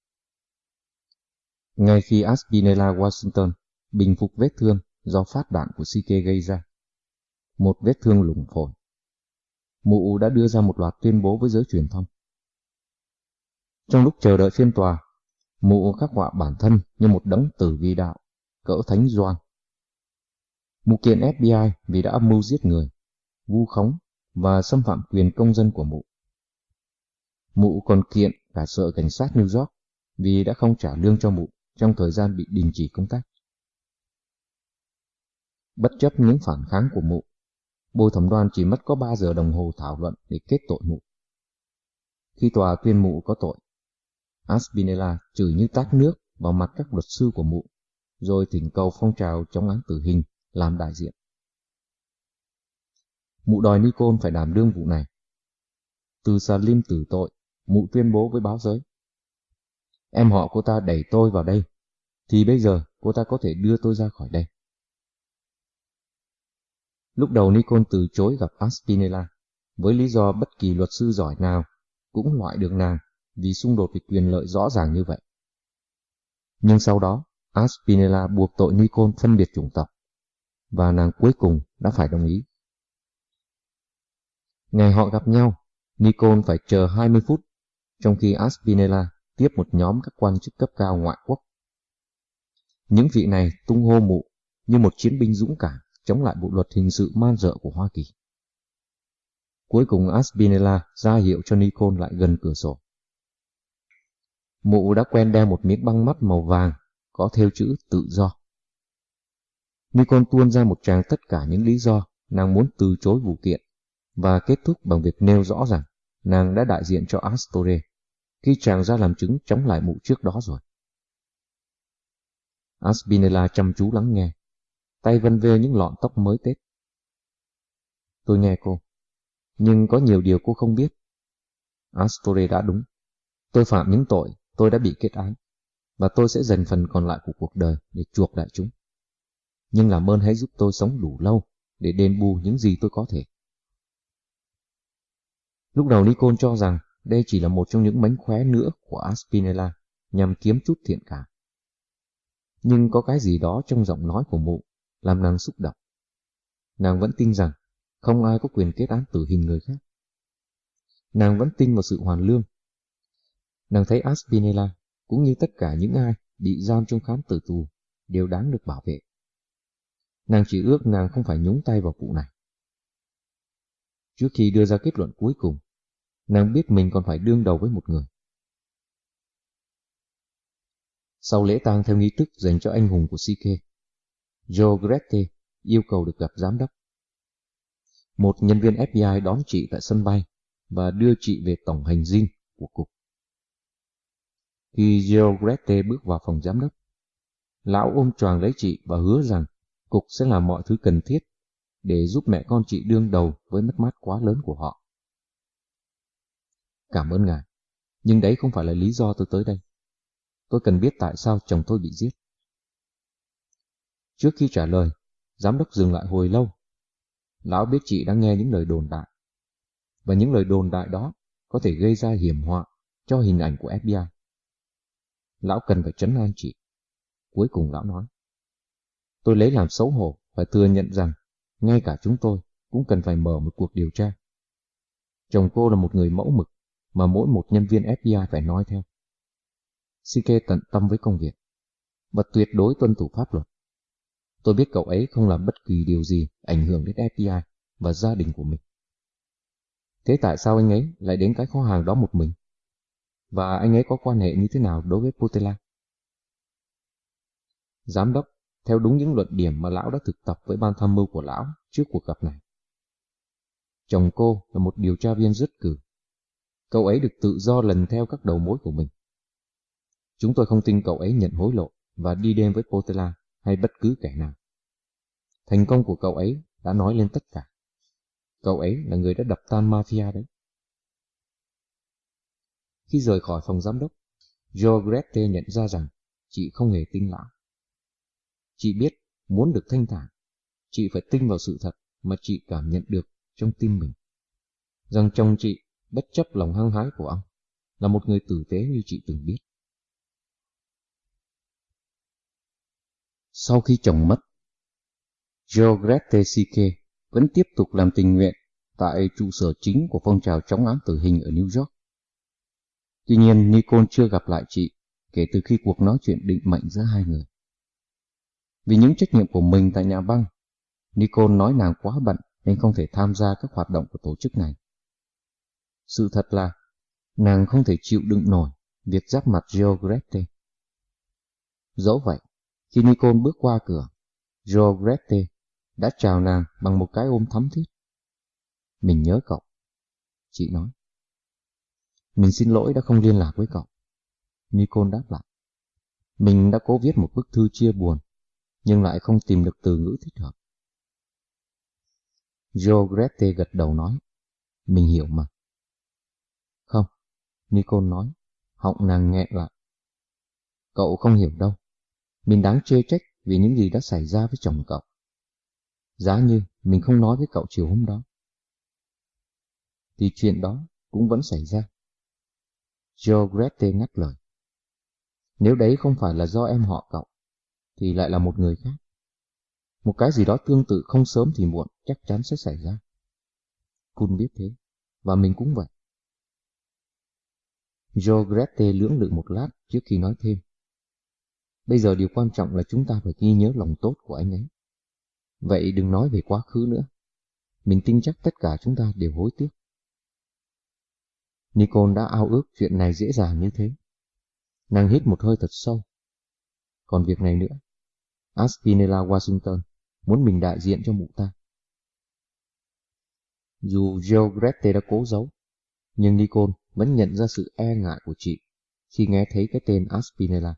Ngay khi Aspinall Washington bình phục vết thương do phát đạn của xê ca gây ra, một vết thương lủng phổi, Mụ đã đưa ra một loạt tuyên bố với giới truyền thông. Trong lúc chờ đợi phiên tòa, Mụ khắc họa bản thân như một đấng tử vi đạo, cỡ thánh Gioan. Mụ kiện ép bê i vì đã âm mưu giết người, vu khống và xâm phạm quyền công dân của Mụ. Mụ còn kiện cả sở cảnh sát New York vì đã không trả lương cho Mụ trong thời gian bị đình chỉ công tác. Bất chấp những phản kháng của Mụ, bồi thẩm đoàn chỉ mất có ba giờ đồng hồ thảo luận để kết tội Mụ. Khi tòa tuyên Mụ có tội, Aspinall chửi như tát nước vào mặt các luật sư của Mụ, rồi thỉnh cầu phong trào chống án tử hình làm đại diện. Mụ đòi Nicole phải đảm đương vụ này. Từ Salim tử tội, Mụ tuyên bố với báo giới: em họ cô ta đẩy tôi vào đây, thì bây giờ cô ta có thể đưa tôi ra khỏi đây. Lúc đầu Nicole từ chối gặp Aspinall với lý do bất kỳ luật sư giỏi nào cũng loại được nàng vì xung đột về quyền lợi rõ ràng như vậy. Nhưng sau đó, Aspinall buộc tội Nicole phân biệt chủng tộc, và nàng cuối cùng đã phải đồng ý. Ngày họ gặp nhau, Nicole phải chờ hai mươi phút, trong khi Aspinall tiếp một nhóm các quan chức cấp cao ngoại quốc. Những vị này tung hô Mụ như một chiến binh dũng cảm chống lại bộ luật hình sự man rợ của Hoa Kỳ. Cuối cùng Aspinall ra hiệu cho Nicole lại gần cửa sổ. Mụ đã quen đeo một miếng băng mắt màu vàng có thêu chữ tự do. Nicole tuôn ra một tràng tất cả những lý do nàng muốn từ chối vụ kiện, và kết thúc bằng việc nêu rõ rằng nàng đã đại diện cho Astore khi chàng ra làm chứng chống lại Mụ trước đó rồi. Aspinall chăm chú lắng nghe, tay vân vê những lọn tóc mới tết. Tôi nghe cô, nhưng có nhiều điều cô không biết. Astore đã đúng. Tôi phạm những tội, tôi đã bị kết án, và tôi sẽ dành phần còn lại của cuộc đời để chuộc đại chúng. Nhưng làm ơn hãy giúp tôi sống đủ lâu để đền bù những gì tôi có thể. Lúc đầu Nicole cho rằng đây chỉ là một trong những mánh khóe nữa của Aspinall nhằm kiếm chút thiện cảm. Nhưng có cái gì đó trong giọng nói của Mụ làm nàng xúc động. Nàng vẫn tin rằng không ai có quyền kết án tử hình người khác. Nàng vẫn tin vào sự hoàn lương. Nàng thấy Aspinall cũng như tất cả những ai bị giam trong khám tử tù đều đáng được bảo vệ. Nàng chỉ ước nàng không phải nhúng tay vào vụ này. Trước khi đưa ra kết luận cuối cùng, nàng biết mình còn phải đương đầu với một người. Sau lễ tang theo nghi thức dành cho anh hùng của xê ca, Joe Grette yêu cầu được gặp giám đốc. Một nhân viên ép bê i đón chị tại sân bay và đưa chị về tổng hành dinh của cục. Khi Joe Grette bước vào phòng giám đốc, lão ôm choàng lấy chị và hứa rằng cục sẽ làm mọi thứ cần thiết để giúp mẹ con chị đương đầu với mất mát quá lớn của họ. Cảm ơn ngài, nhưng đấy không phải là lý do tôi tới đây. Tôi cần biết tại sao chồng tôi bị giết. Trước khi trả lời, giám đốc dừng lại hồi lâu. Lão biết chị đã nghe những lời đồn đại, và những lời đồn đại đó có thể gây ra hiểm họa cho hình ảnh của ép bê i. Lão cần phải trấn an chị. Cuối cùng lão nói: tôi lấy làm xấu hổ và thừa nhận rằng ngay cả chúng tôi cũng cần phải mở một cuộc điều tra. Chồng cô là một người mẫu mực mà mỗi một nhân viên ép bê i phải nói theo. xê ca tận tâm với công việc và tuyệt đối tuân thủ pháp luật. Tôi biết cậu ấy không làm bất kỳ điều gì ảnh hưởng đến ép bê i và gia đình của mình. Thế tại sao anh ấy lại đến cái kho hàng đó một mình? Và anh ấy có quan hệ như thế nào đối với Potela? Giám đốc, theo đúng những luận điểm mà lão đã thực tập với ban tham mưu của lão trước cuộc gặp này. Chồng cô là một điều tra viên dứt cử. Cậu ấy được tự do lần theo các đầu mối của mình. Chúng tôi không tin cậu ấy nhận hối lộ và đi đêm với Potela hay bất cứ kẻ nào. Thành công của cậu ấy đã nói lên tất cả. Cậu ấy là người đã đập tan mafia đấy. Khi rời khỏi phòng giám đốc, Joe Grette nhận ra rằng chị không hề tin lão. Chị biết muốn được thanh thản, chị phải tin vào sự thật mà chị cảm nhận được trong tim mình. Rằng chồng chị, bất chấp lòng hăng hái của ông, là một người tử tế như chị từng biết. Sau khi chồng mất, Georgette Sique vẫn tiếp tục làm tình nguyện tại trụ sở chính của phong trào chống án tử hình ở New York. Tuy nhiên, Nicole chưa gặp lại chị kể từ khi cuộc nói chuyện định mệnh giữa hai người. Vì những trách nhiệm của mình tại nhà băng, Nicole nói nàng quá bận nên không thể tham gia các hoạt động của tổ chức này. Sự thật là, nàng không thể chịu đựng nổi việc giáp mặt Georgette. Dẫu vậy, khi Nicole bước qua cửa, Georgette đã chào nàng bằng một cái ôm thắm thiết. Mình nhớ cậu, chị nói. Mình xin lỗi đã không liên lạc với cậu, Nicole đáp lại. Mình đã cố viết một bức thư chia buồn, nhưng lại không tìm được từ ngữ thích hợp. Georgette gật đầu nói, mình hiểu mà. Không, Nicole nói, họng nàng nghẹn lại. Cậu không hiểu đâu, mình đáng chê trách vì những gì đã xảy ra với chồng cậu. Giá như mình không nói với cậu chiều hôm đó, thì chuyện đó cũng vẫn xảy ra. Georgette ngắt lời. Nếu đấy không phải là do em họ cậu, thì lại là một người khác. Một cái gì đó tương tự không sớm thì muộn chắc chắn sẽ xảy ra. Kun biết thế, và mình cũng vậy. Georgette lưỡng lự một lát trước khi nói thêm. Bây giờ điều quan trọng là chúng ta phải ghi nhớ lòng tốt của anh ấy. Vậy đừng nói về quá khứ nữa. Mình tin chắc tất cả chúng ta đều hối tiếc. Nicole đã ao ước chuyện này dễ dàng như thế. Nàng hít một hơi thật sâu. Còn việc này nữa, Aspinella Washington muốn mình đại diện cho mụ ta. Dù Georgette đã cố giấu, nhưng Nicole vẫn nhận ra sự e ngại của chị khi nghe thấy cái tên Aspinella.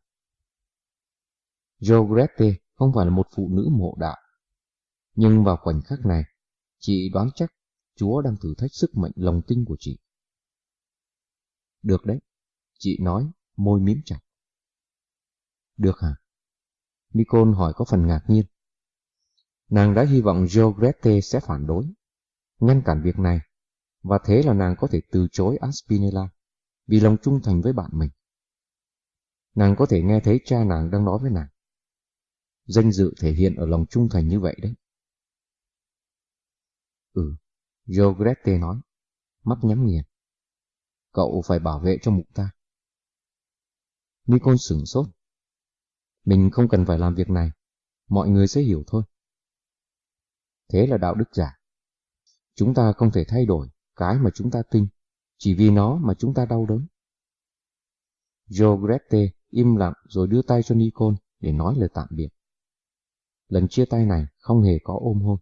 Georgette không phải là một phụ nữ mộ đạo, nhưng vào khoảnh khắc này, chị đoán chắc Chúa đang thử thách sức mạnh lòng tin của chị. Được đấy, chị nói, môi mím chặt. Được hả? Nicole hỏi có phần ngạc nhiên. Nàng đã hy vọng Georgette sẽ phản đối, ngăn cản việc này, và thế là nàng có thể từ chối Aspinella vì lòng trung thành với bạn mình. Nàng có thể nghe thấy cha nàng đang nói với nàng. Danh dự thể hiện ở lòng trung thành như vậy đấy. Ừ, Georgette nói, mắt nhắm nghiền. Cậu phải bảo vệ cho mụ ta. Nicole sửng sốt. Mình không cần phải làm việc này, mọi người sẽ hiểu thôi. Thế là đạo đức giả. Chúng ta không thể thay đổi cái mà chúng ta tin, chỉ vì nó mà chúng ta đau đớn. Georgette im lặng rồi đưa tay cho Nicole để nói lời tạm biệt. Lần chia tay này không hề có ôm hôn.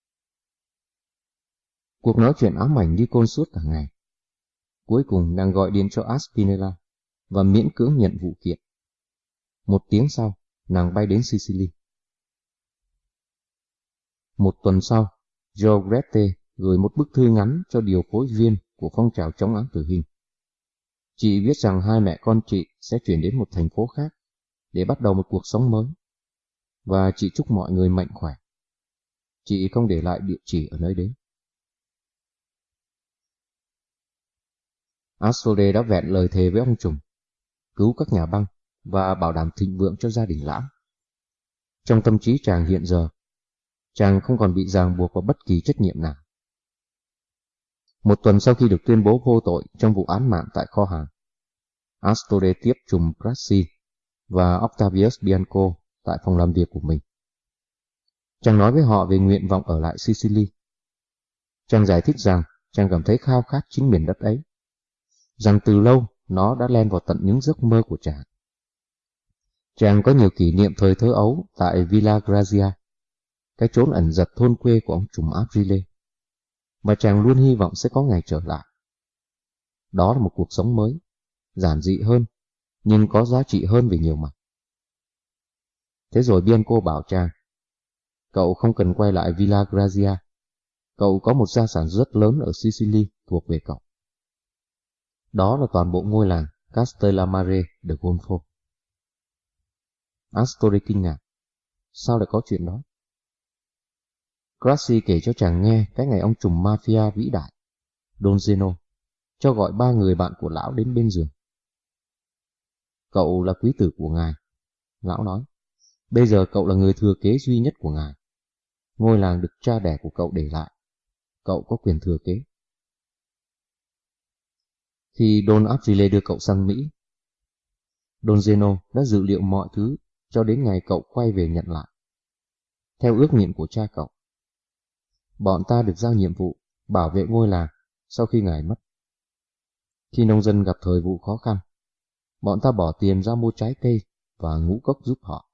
Cuộc nói chuyện ám ảnh Nicole suốt cả ngày. Cuối cùng nàng gọi điện cho Aspinella và miễn cưỡng nhận vụ kiện. Một tiếng sau, nàng bay đến Sicily. Một tuần sau, Georgette gửi một bức thư ngắn cho điều phối viên của phong trào chống án tử hình. Chị viết rằng hai mẹ con chị sẽ chuyển đến một thành phố khác để bắt đầu một cuộc sống mới, và chị chúc mọi người mạnh khỏe. Chị không để lại địa chỉ ở nơi đấy. Astoré đã vẹn lời thề với ông trùm, cứu các nhà băng và bảo đảm thịnh vượng cho gia đình Lãm. Trong tâm trí chàng hiện giờ, chàng không còn bị ràng buộc vào bất kỳ trách nhiệm nào. Một tuần sau khi được tuyên bố vô tội trong vụ án mạng tại kho hàng, Astoré tiếp trùm Grassi và Octavius Bianco tại phòng làm việc của mình. Chàng nói với họ về nguyện vọng ở lại Sicily. Chàng giải thích rằng chàng cảm thấy khao khát chính miền đất ấy, rằng từ lâu nó đã len vào tận những giấc mơ của chàng. Chàng có nhiều kỷ niệm thời thơ ấu tại Villa Grazia, cái chốn ẩn giật thôn quê của ông trùm Aprile, mà chàng luôn hy vọng sẽ có ngày trở lại. Đó là một cuộc sống mới, giản dị hơn, nhưng có giá trị hơn về nhiều mặt. Thế rồi Bianco bảo chàng, cậu không cần quay lại Villa Grazia, cậu có một gia sản rất lớn ở Sicily thuộc về cậu. Đó là toàn bộ ngôi làng Castellammare de Golfo. Astoré kinh ngạc. Sao lại có chuyện đó? Grassi kể cho chàng nghe cái ngày ông trùm mafia vĩ đại, Don Zeno, cho gọi ba người bạn của lão đến bên giường. Cậu là quý tử của ngài, lão nói. Bây giờ cậu là người thừa kế duy nhất của ngài. Ngôi làng được cha đẻ của cậu để lại. Cậu có quyền thừa kế. Khi Don Abzile đưa cậu sang Mỹ, Don Zeno đã dự liệu mọi thứ cho đến ngày cậu quay về nhận lại. Theo ước nguyện của cha cậu, bọn ta được giao nhiệm vụ bảo vệ ngôi làng sau khi ngài mất. Khi nông dân gặp thời vụ khó khăn, bọn ta bỏ tiền ra mua trái cây và ngũ cốc giúp họ.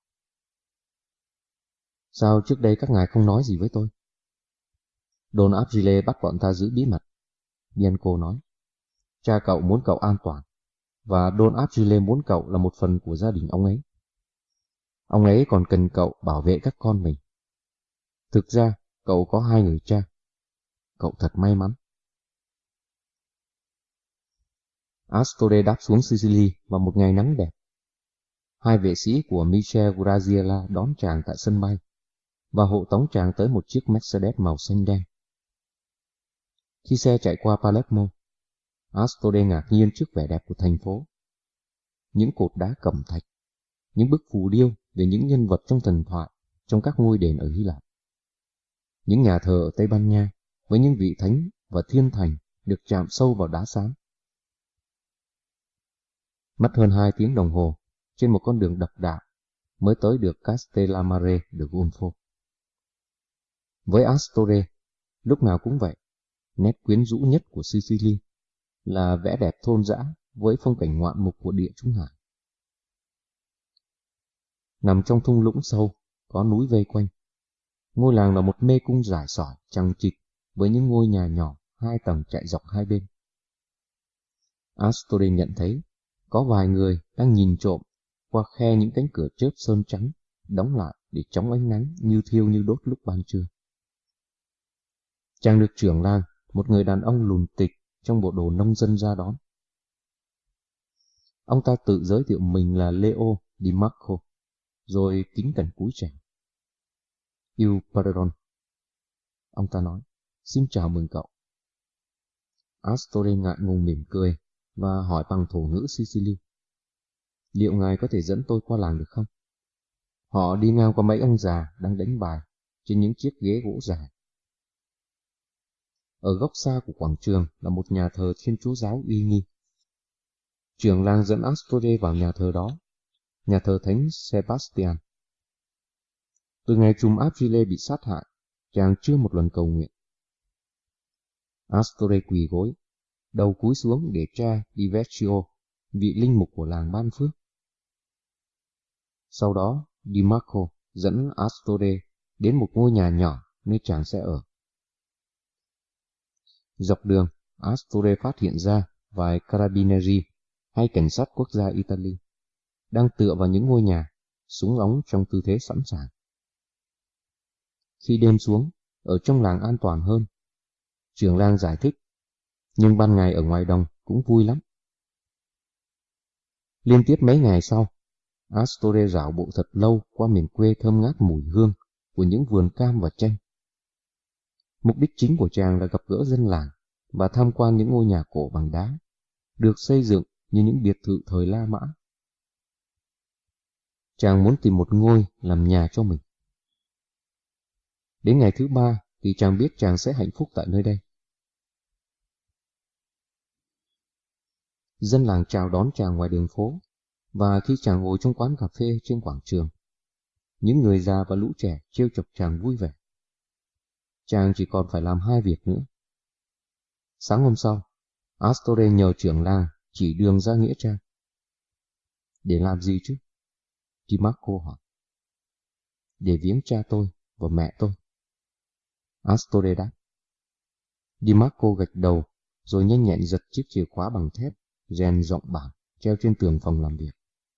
Sao trước đây các ngài không nói gì với tôi? Don Abzile bắt bọn ta giữ bí mật. Bianco nói. Cha cậu muốn cậu an toàn, và Don Abzile muốn cậu là một phần của gia đình ông ấy. Ông ấy còn cần cậu bảo vệ các con mình. Thực ra, cậu có hai người cha. Cậu thật may mắn. Astorre đáp xuống Sicily vào một ngày nắng đẹp. Hai vệ sĩ của Michel Graziella đón chàng tại sân bay và hộ tống chàng tới một chiếc Mercedes màu xanh đen. Khi xe chạy qua Palermo, Astorre ngạc nhiên trước vẻ đẹp của thành phố. Những cột đá cẩm thạch, những bức phù điêu về những nhân vật trong thần thoại trong các ngôi đền ở Hy Lạp. Những nhà thờ ở Tây Ban Nha với những vị thánh và thiên thành được chạm sâu vào đá xám. Mất hơn hai tiếng đồng hồ trên một con đường độc đạo mới tới được Castellammare de Golfo. Với Astorre, lúc nào cũng vậy, nét quyến rũ nhất của Sicily là vẻ đẹp thôn dã với phong cảnh ngoạn mục của địa Trung Hải. Nằm trong thung lũng sâu, có núi vây quanh. Ngôi làng là một mê cung rải sỏi, chằng chịt với những ngôi nhà nhỏ hai tầng chạy dọc hai bên. Astorre nhận thấy có vài người đang nhìn trộm qua khe những cánh cửa chớp sơn trắng đóng lại để chống ánh nắng như thiêu như đốt lúc ban trưa. Chàng được trưởng làng, một người đàn ông lùn tịch trong bộ đồ nông dân ra đón. Ông ta tự giới thiệu mình là Leo Di Marco, rồi kính cẩn cúi chào. Il Padron, ông ta nói, xin chào mừng cậu. Astorre ngại ngùng mỉm cười và hỏi bằng thổ ngữ Sicily. Liệu ngài có thể dẫn tôi qua làng được không? Họ đi ngang qua mấy ông già đang đánh bài trên những chiếc ghế gỗ dài. Ở góc xa của quảng trường là một nhà thờ Thiên Chúa giáo uy nghi. Trưởng làng dẫn Astorre vào nhà thờ đó, nhà thờ Thánh Sebastian. Từ ngày trùm Abzile bị sát hại, chàng chưa một lần cầu nguyện. Astorre quỳ gối, đầu cúi xuống để cha Di Vecchio, vị linh mục của làng ban phước. Sau đó, Di Marco dẫn Astorre đến một ngôi nhà nhỏ nơi chàng sẽ ở. Dọc đường, Astorre phát hiện ra vài carabinieri hay cảnh sát quốc gia Italy đang tựa vào những ngôi nhà, súng ống trong tư thế sẵn sàng. Khi đêm xuống, ở trong làng an toàn hơn, trưởng làng giải thích, nhưng ban ngày ở ngoài đồng cũng vui lắm. Liên tiếp mấy ngày sau, Astorre rảo bộ thật lâu qua miền quê thơm ngát mùi hương của những vườn cam và chanh. Mục đích chính của chàng là gặp gỡ dân làng và tham quan những ngôi nhà cổ bằng đá, được xây dựng như những biệt thự thời La Mã. Chàng muốn tìm một ngôi làm nhà cho mình. Đến ngày thứ ba thì chàng biết chàng sẽ hạnh phúc tại nơi đây. Dân làng chào đón chàng ngoài đường phố, và khi chàng ngồi trong quán cà phê trên quảng trường, những người già và lũ trẻ trêu chọc chàng vui vẻ. Chàng chỉ còn phải làm hai việc nữa. Sáng hôm sau, Astorre nhờ trưởng làng chỉ đường ra nghĩa trang. Để làm gì chứ? Di Marco hỏi. Để viếng cha tôi và mẹ tôi. Astorre đáp. Di Marco gật đầu rồi nhanh nhẹn giật chiếc chìa khóa bằng thép rèn rộng bản treo trên tường phòng làm việc.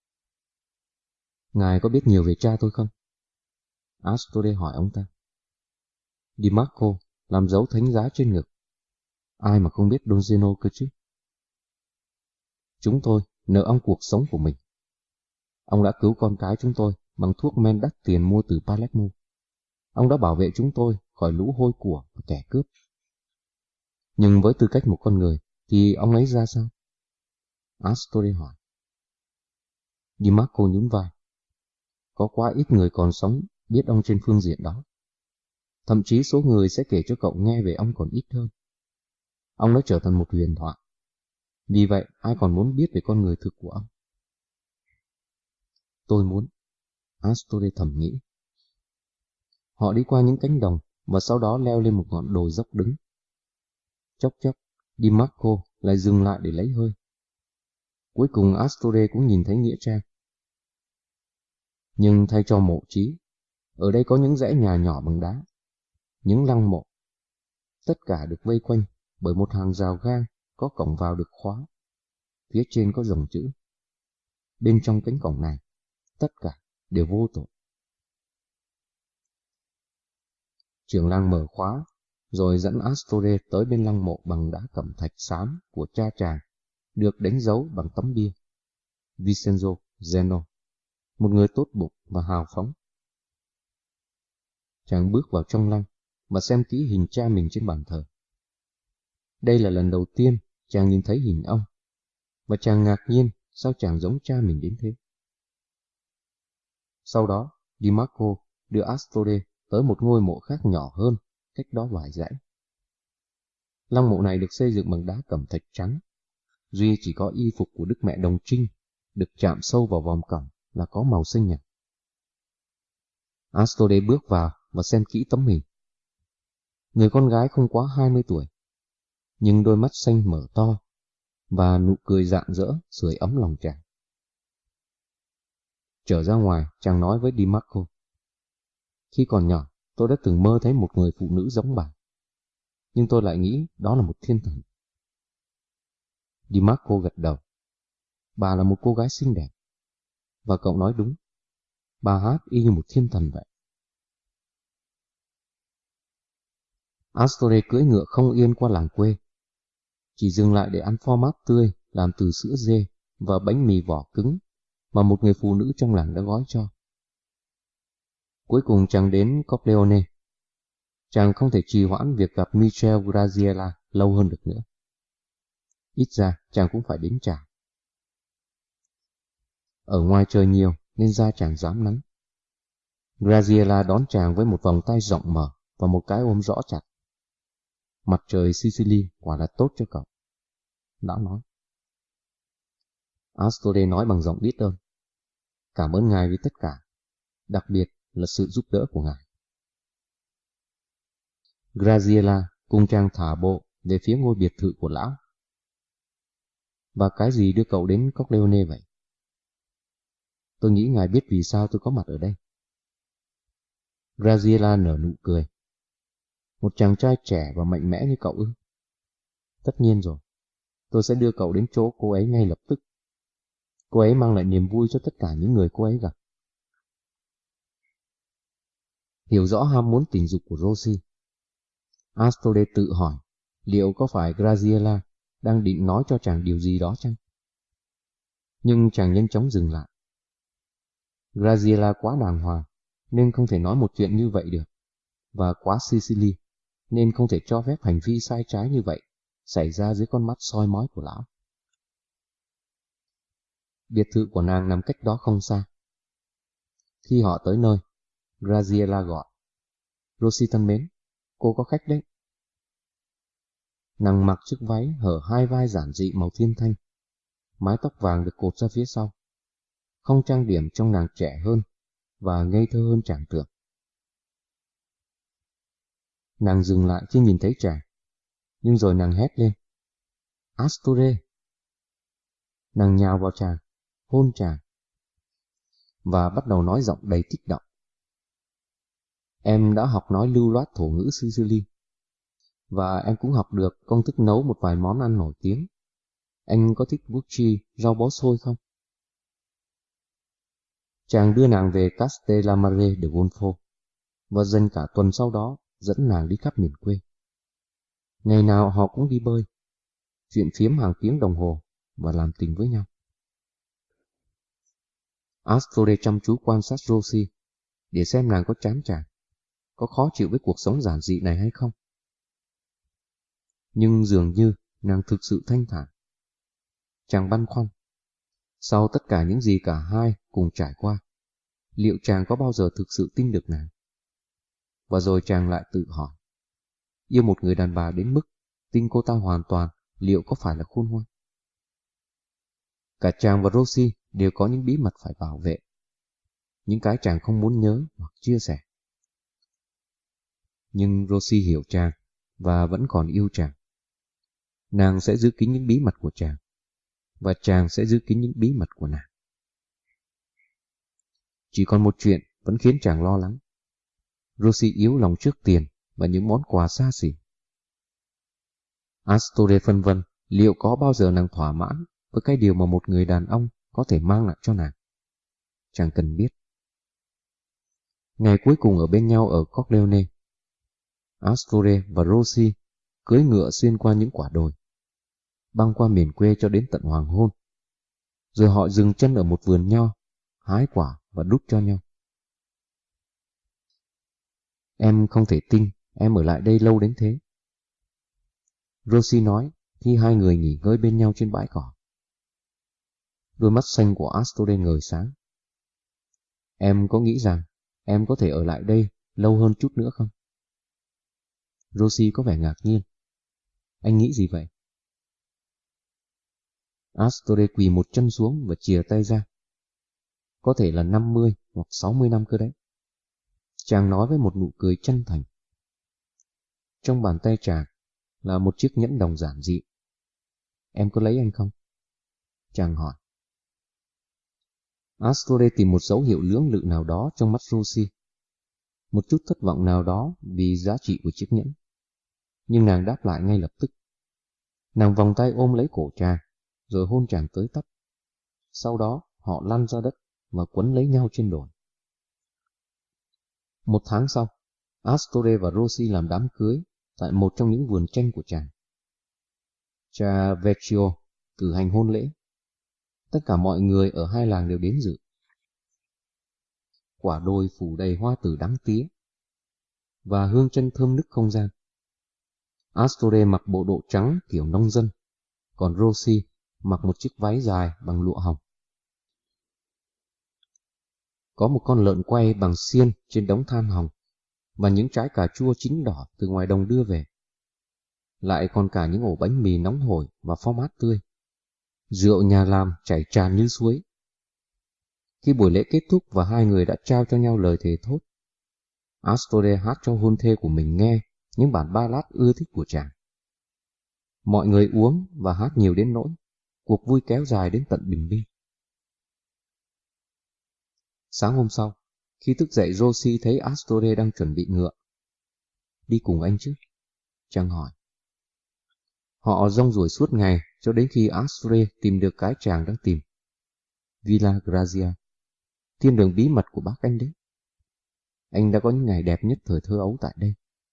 Ngài có biết nhiều về cha tôi không? Astorre hỏi ông ta. Di Marco làm dấu thánh giá trên ngực. Ai mà không biết Don Zeno cơ chứ? Chúng tôi nợ ông cuộc sống của mình. Ông đã cứu con cái chúng tôi bằng thuốc men đắt tiền mua từ Palermo. Ông đã bảo vệ chúng tôi khỏi lũ hôi của và kẻ cướp. Nhưng với tư cách một con người, Thì ông ấy ra sao? Astore hỏi. DiMarco nhún vai. Có quá ít người còn sống biết ông trên phương diện đó. Thậm chí số người sẽ kể cho cậu nghe về ông còn ít hơn. Ông đã trở thành một huyền thoại. Vì vậy, ai còn muốn biết về con người thực của ông? Tôi muốn, Astore thầm nghĩ. Họ đi qua những cánh đồng và sau đó leo lên một ngọn đồi dốc đứng. Chốc chốc, DiMarco lại dừng lại để lấy hơi. Cuối cùng Astore cũng nhìn thấy nghĩa trang. Nhưng thay cho mộ chí, ở đây có những dãy nhà nhỏ bằng đá, những lăng mộ. Tất cả được vây quanh bởi một hàng rào gang có cổng vào được khóa. Phía trên có dòng chữ. Bên trong cánh cổng này, tất cả đều vô tội. Trưởng làng mở khóa, rồi dẫn Astore tới bên lăng mộ bằng đá cẩm thạch xám của cha chàng, được đánh dấu bằng tấm bia. Vincenzo Zeno, một người tốt bụng và hào phóng. Chàng bước vào trong lăng và xem kỹ hình cha mình trên bàn thờ. Đây là lần đầu tiên chàng nhìn thấy hình ông, và chàng ngạc nhiên sao chàng giống cha mình đến thế. Sau đó, DiMarco đưa Astore tới một ngôi mộ khác nhỏ hơn, cách đó vài dãy. Lăng mộ này được xây dựng bằng đá cẩm thạch trắng, duy chỉ có y phục của Đức Mẹ Đồng Trinh được chạm sâu vào vòm cổng là có màu xanh nhạt. Astore bước vào và xem kỹ tấm hình. Người con gái không quá hai mươi tuổi, nhưng đôi mắt xanh mở to và nụ cười rạng rỡ sưởi ấm lòng chàng. Trở ra ngoài, chàng nói với DiMarco. Khi còn nhỏ, tôi đã từng mơ thấy một người phụ nữ giống bà, nhưng tôi lại nghĩ đó là một thiên thần. DiMarco gật đầu. Bà là một cô gái xinh đẹp. Và cậu nói đúng, bà hát y như một thiên thần vậy. Astore cưỡi ngựa không yên qua làng quê, chỉ dừng lại để ăn phô mát tươi làm từ sữa dê và bánh mì vỏ cứng mà một người phụ nữ trong làng đã gói cho. Cuối cùng chàng đến Corleone. Chàng không thể trì hoãn việc gặp Michel Graziella lâu hơn được nữa. Ít ra chàng cũng phải đến chào. Ở ngoài trời nhiều nên da chàng rám nắng. Graziella đón chàng với một vòng tay rộng mở và một cái ôm rõ chặt. Mặt trời Sicily quả là tốt cho cậu, lão nói. Astore nói bằng giọng biết ơn. Cảm ơn ngài vì tất cả, đặc biệt là sự giúp đỡ của ngài. Graziella cùng chàng thả bộ về phía ngôi biệt thự của lão. Và cái gì đưa cậu đến Corleone vậy? Tôi nghĩ ngài biết vì sao tôi có mặt ở đây. Graziella nở nụ cười. Một chàng trai trẻ và mạnh mẽ như cậu ư? Tất nhiên rồi. Tôi sẽ đưa cậu đến chỗ cô ấy ngay lập tức. Cô ấy mang lại niềm vui cho tất cả những người cô ấy gặp. Hiểu rõ ham muốn tình dục của Rosie, Astore tự hỏi liệu có phải Graziella đang định nói cho chàng điều gì đó chăng? Nhưng chàng nhanh chóng dừng lại. Graziella quá đàng hoàng nên không thể nói một chuyện như vậy được, và quá Sicily nên không thể cho phép hành vi sai trái như vậy xảy ra dưới con mắt soi mói của lão. Biệt thự của nàng nằm cách đó không xa. Khi họ tới nơi, Graziella gọi. Rosie thân mến, cô có khách đấy. Nàng mặc chiếc váy hở hai vai giản dị màu thiên thanh, mái tóc vàng được cột ra phía sau. Không trang điểm trông nàng trẻ hơn và ngây thơ hơn chàng tưởng. Nàng dừng lại khi nhìn thấy chàng, nhưng rồi nàng hét lên. Astore! Nàng nhào vào chàng, hôn chàng, và bắt đầu nói giọng đầy kích động. Em đã học nói lưu loát thổ ngữ Sicily, và em cũng học được công thức nấu một vài món ăn nổi tiếng. Anh có thích bucci, rau bó xôi không? Chàng đưa nàng về Castellammare de Golfo, và dành cả tuần sau đó dẫn nàng đi khắp miền quê. Ngày nào họ cũng đi bơi, chuyện phiếm hàng tiếng đồng hồ và làm tình với nhau. Astore chăm chú quan sát Rosie để xem nàng có chán chàng, có khó chịu với cuộc sống giản dị này hay không. Nhưng dường như nàng thực sự thanh thản. Chàng băn khoăn. Sau tất cả những gì cả hai cùng trải qua, liệu chàng có bao giờ thực sự tin được nàng? Và rồi chàng lại tự hỏi, yêu một người đàn bà đến mức tin cô ta hoàn toàn, liệu có phải là khôn ngoan? Cả chàng và Rosie đều có những bí mật phải bảo vệ, những cái chàng không muốn nhớ hoặc chia sẻ. Nhưng Rosie hiểu chàng và vẫn còn yêu chàng. Nàng sẽ giữ kín những bí mật của chàng, và chàng sẽ giữ kín những bí mật của nàng. Chỉ còn một chuyện vẫn khiến chàng lo lắng. Rosie yếu lòng trước tiền và những món quà xa xỉ. Astore phân vân liệu có bao giờ nàng thỏa mãn với cái điều mà một người đàn ông có thể mang lại cho nàng. Chàng cần biết. Ngày cuối cùng ở bên nhau ở Corleone, Astore và Rosie cưỡi ngựa xuyên qua những quả đồi, băng qua miền quê cho đến tận hoàng hôn. Rồi họ dừng chân ở một vườn nho, hái quả và đút cho nhau. Em không thể tin em ở lại đây lâu đến thế, Rosie nói khi hai người nghỉ ngơi bên nhau trên bãi cỏ. Đôi mắt xanh của Astore ngời sáng. Em có nghĩ rằng em có thể ở lại đây lâu hơn chút nữa không? Rosie có vẻ ngạc nhiên. Anh nghĩ gì vậy? Astore quỳ một chân xuống và chìa tay ra. Có thể là năm mươi hoặc sáu mươi năm cơ đấy. Chàng nói với một nụ cười chân thành. Trong bàn tay chàng là một chiếc nhẫn đồng giản dị. Em có lấy anh không? Chàng hỏi. Astore tìm một dấu hiệu lưỡng lự nào đó trong mắt Rosie. Một chút thất vọng nào đó vì giá trị của chiếc nhẫn. Nhưng nàng đáp lại ngay lập tức. Nàng vòng tay ôm lấy cổ chàng, rồi hôn chàng tới tấp. Sau đó họ lăn ra đất và quấn lấy nhau trên đồi. Một tháng sau, Astore và Rosie làm đám cưới tại một trong những vườn chanh của chàng. Cha Vecchio cử hành hôn lễ. Tất cả mọi người ở hai làng đều đến dự. Quả đồi phủ đầy hoa tử đắng tía và hương chân thơm nức không gian. Astore mặc bộ đồ trắng kiểu nông dân, còn Rosie mặc một chiếc váy dài bằng lụa hồng. Có một con lợn quay bằng xiên trên đống than hồng và những trái cà chua chín đỏ từ ngoài đồng đưa về. Lại còn cả những ổ bánh mì nóng hổi và phó mát tươi. Rượu nhà làm chảy tràn như suối. Khi buổi lễ kết thúc và hai người đã trao cho nhau lời thề thốt, Astore hát cho hôn thê của mình nghe những bản ballad ưa thích của chàng. Mọi người uống và hát nhiều đến nỗi cuộc vui kéo dài đến tận bình minh. Sáng hôm sau, khi thức dậy Rosie thấy Astore đang chuẩn bị ngựa. Đi cùng anh chứ? Chàng hỏi. Họ rong ruổi suốt ngày cho đến khi Astore tìm được cái chàng đang tìm. Villa Grazia, thiên đường bí mật của bác anh đấy. Anh đã có những ngày đẹp nhất thời thơ ấu tại đây.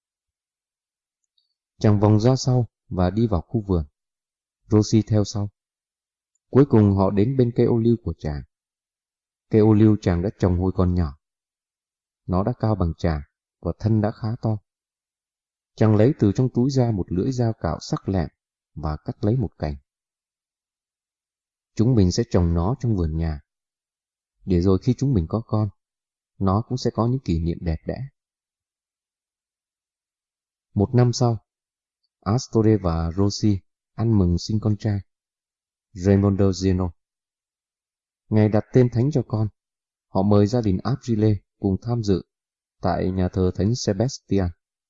Chàng vòng ra sau và đi vào khu vườn. Rosie theo sau. Cuối cùng họ đến bên cây ô liu của chàng. Cây ô liu chàng đã trồng hồi còn nhỏ. Nó đã cao bằng chàng và thân đã khá to. Chàng lấy từ trong túi ra một lưỡi dao cạo sắc lẹm và cắt lấy một cành. Chúng mình sẽ trồng nó trong vườn nhà, để rồi khi chúng mình có con, nó cũng sẽ có những kỷ niệm đẹp đẽ. Một năm sau, Astore và Rosie ăn mừng sinh con trai, Raimondo Zeno. Ngày đặt tên thánh cho con, họ mời gia đình Aprile cùng tham dự tại nhà thờ Thánh Sebastian.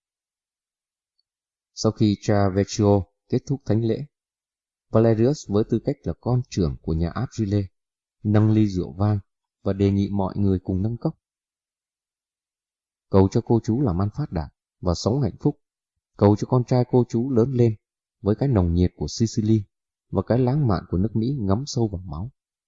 Sau khi cha Vecchio kết thúc thánh lễ, Valerius với tư cách là con trưởng của nhà Aprile nâng ly rượu vang và đề nghị mọi người cùng nâng cốc. Cầu cho cô chú làm ăn phát đạt và sống hạnh phúc. Cầu cho con trai cô chú lớn lên với cái nồng nhiệt của Sicily và cái lãng mạn của nước Mỹ ngấm sâu vào máu.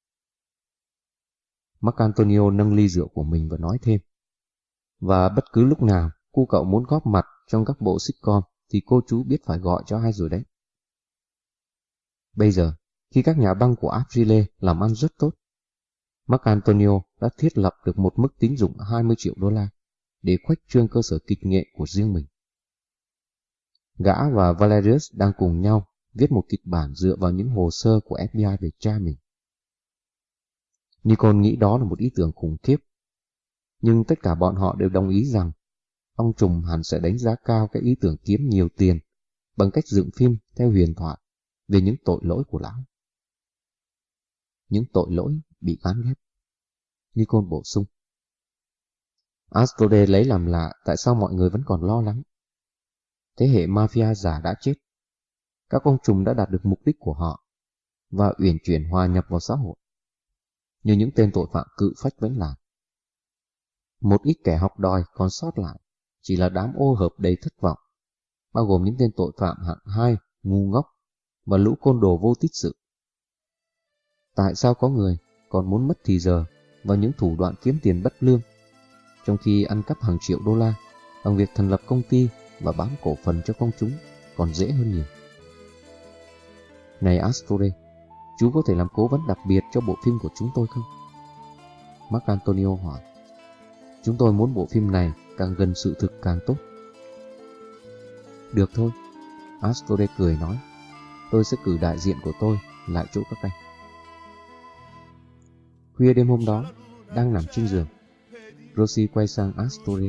Marcantonio nâng ly rượu của mình và nói thêm. Và bất cứ lúc nào cô cậu muốn góp mặt trong các bộ sitcom thì cô chú biết phải gọi cho ai rồi đấy. Bây giờ, khi các nhà băng của Aprile làm ăn rất tốt, Marcantonio đã thiết lập được một mức tín dụng hai mươi triệu đô la để khuếch trương cơ sở kịch nghệ của riêng mình. Gã và Valerius đang cùng nhau viết một kịch bản dựa vào những hồ sơ của ép bê i về cha mình. Nikon nghĩ đó là một ý tưởng khủng khiếp, nhưng tất cả bọn họ đều đồng ý rằng ông trùm hẳn sẽ đánh giá cao cái ý tưởng kiếm nhiều tiền bằng cách dựng phim theo huyền thoại về những tội lỗi của lão. Những tội lỗi bị gán ghép, Nikon bổ sung. Astore lấy làm lạ tại sao mọi người vẫn còn lo lắng. Thế hệ mafia giả đã chết. Các ông trùm đã đạt được mục đích của họ và uyển chuyển hòa nhập vào xã hội, như những tên tội phạm cự phách vẫn làm. Một ít kẻ học đòi còn sót lại chỉ là đám ô hợp đầy thất vọng, bao gồm những tên tội phạm hạng hai, ngu ngốc và lũ côn đồ vô tích sự. Tại sao có người còn muốn mất thì giờ vào những thủ đoạn kiếm tiền bất lương, trong khi ăn cắp hàng triệu đô la bằng việc thành lập công ty và bán cổ phần cho công chúng còn dễ hơn nhiều? Này Astore, chú có thể làm cố vấn đặc biệt cho bộ phim của chúng tôi không? Mark Antonio hỏi. Chúng tôi muốn bộ phim này càng gần sự thực càng tốt. Được thôi, Astore cười nói. Tôi sẽ cử đại diện của tôi lại chỗ các anh. Khuya đêm hôm đó, đang nằm trên giường, Rosie quay sang Astore.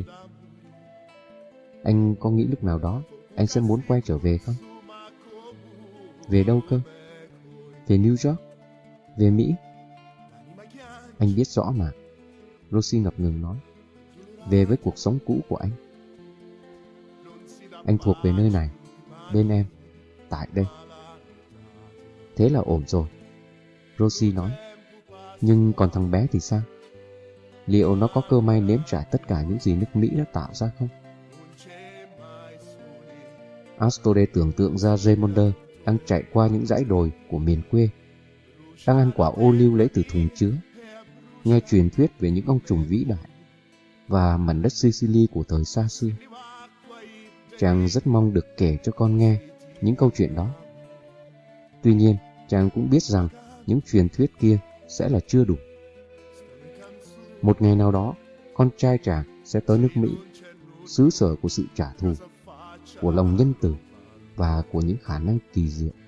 Anh có nghĩ lúc nào đó anh sẽ muốn quay trở về không? Về đâu cơ? Về New York? Về Mỹ? Anh biết rõ mà, Rosie ngập ngừng nói. Về với cuộc sống cũ của anh. Anh thuộc về nơi này, bên em, tại đây. Thế là ổn rồi, Rosie nói. Nhưng còn thằng bé thì sao? Liệu nó có cơ may nếm trải tất cả những gì nước Mỹ đã tạo ra không? Astore tưởng tượng ra Raymonde đang chạy qua những dãy đồi của miền quê, đang ăn quả ô liu lấy từ thùng chứa, nghe truyền thuyết về những ông trùm vĩ đại và mảnh đất Sicily của thời xa xưa. Chàng rất mong được kể cho con nghe những câu chuyện đó. Tuy nhiên, chàng cũng biết rằng những truyền thuyết kia sẽ là chưa đủ. Một ngày nào đó, con trai chàng sẽ tới nước Mỹ, xứ sở của sự trả thù, của lòng nhân từ và của những khả năng kỳ diệu.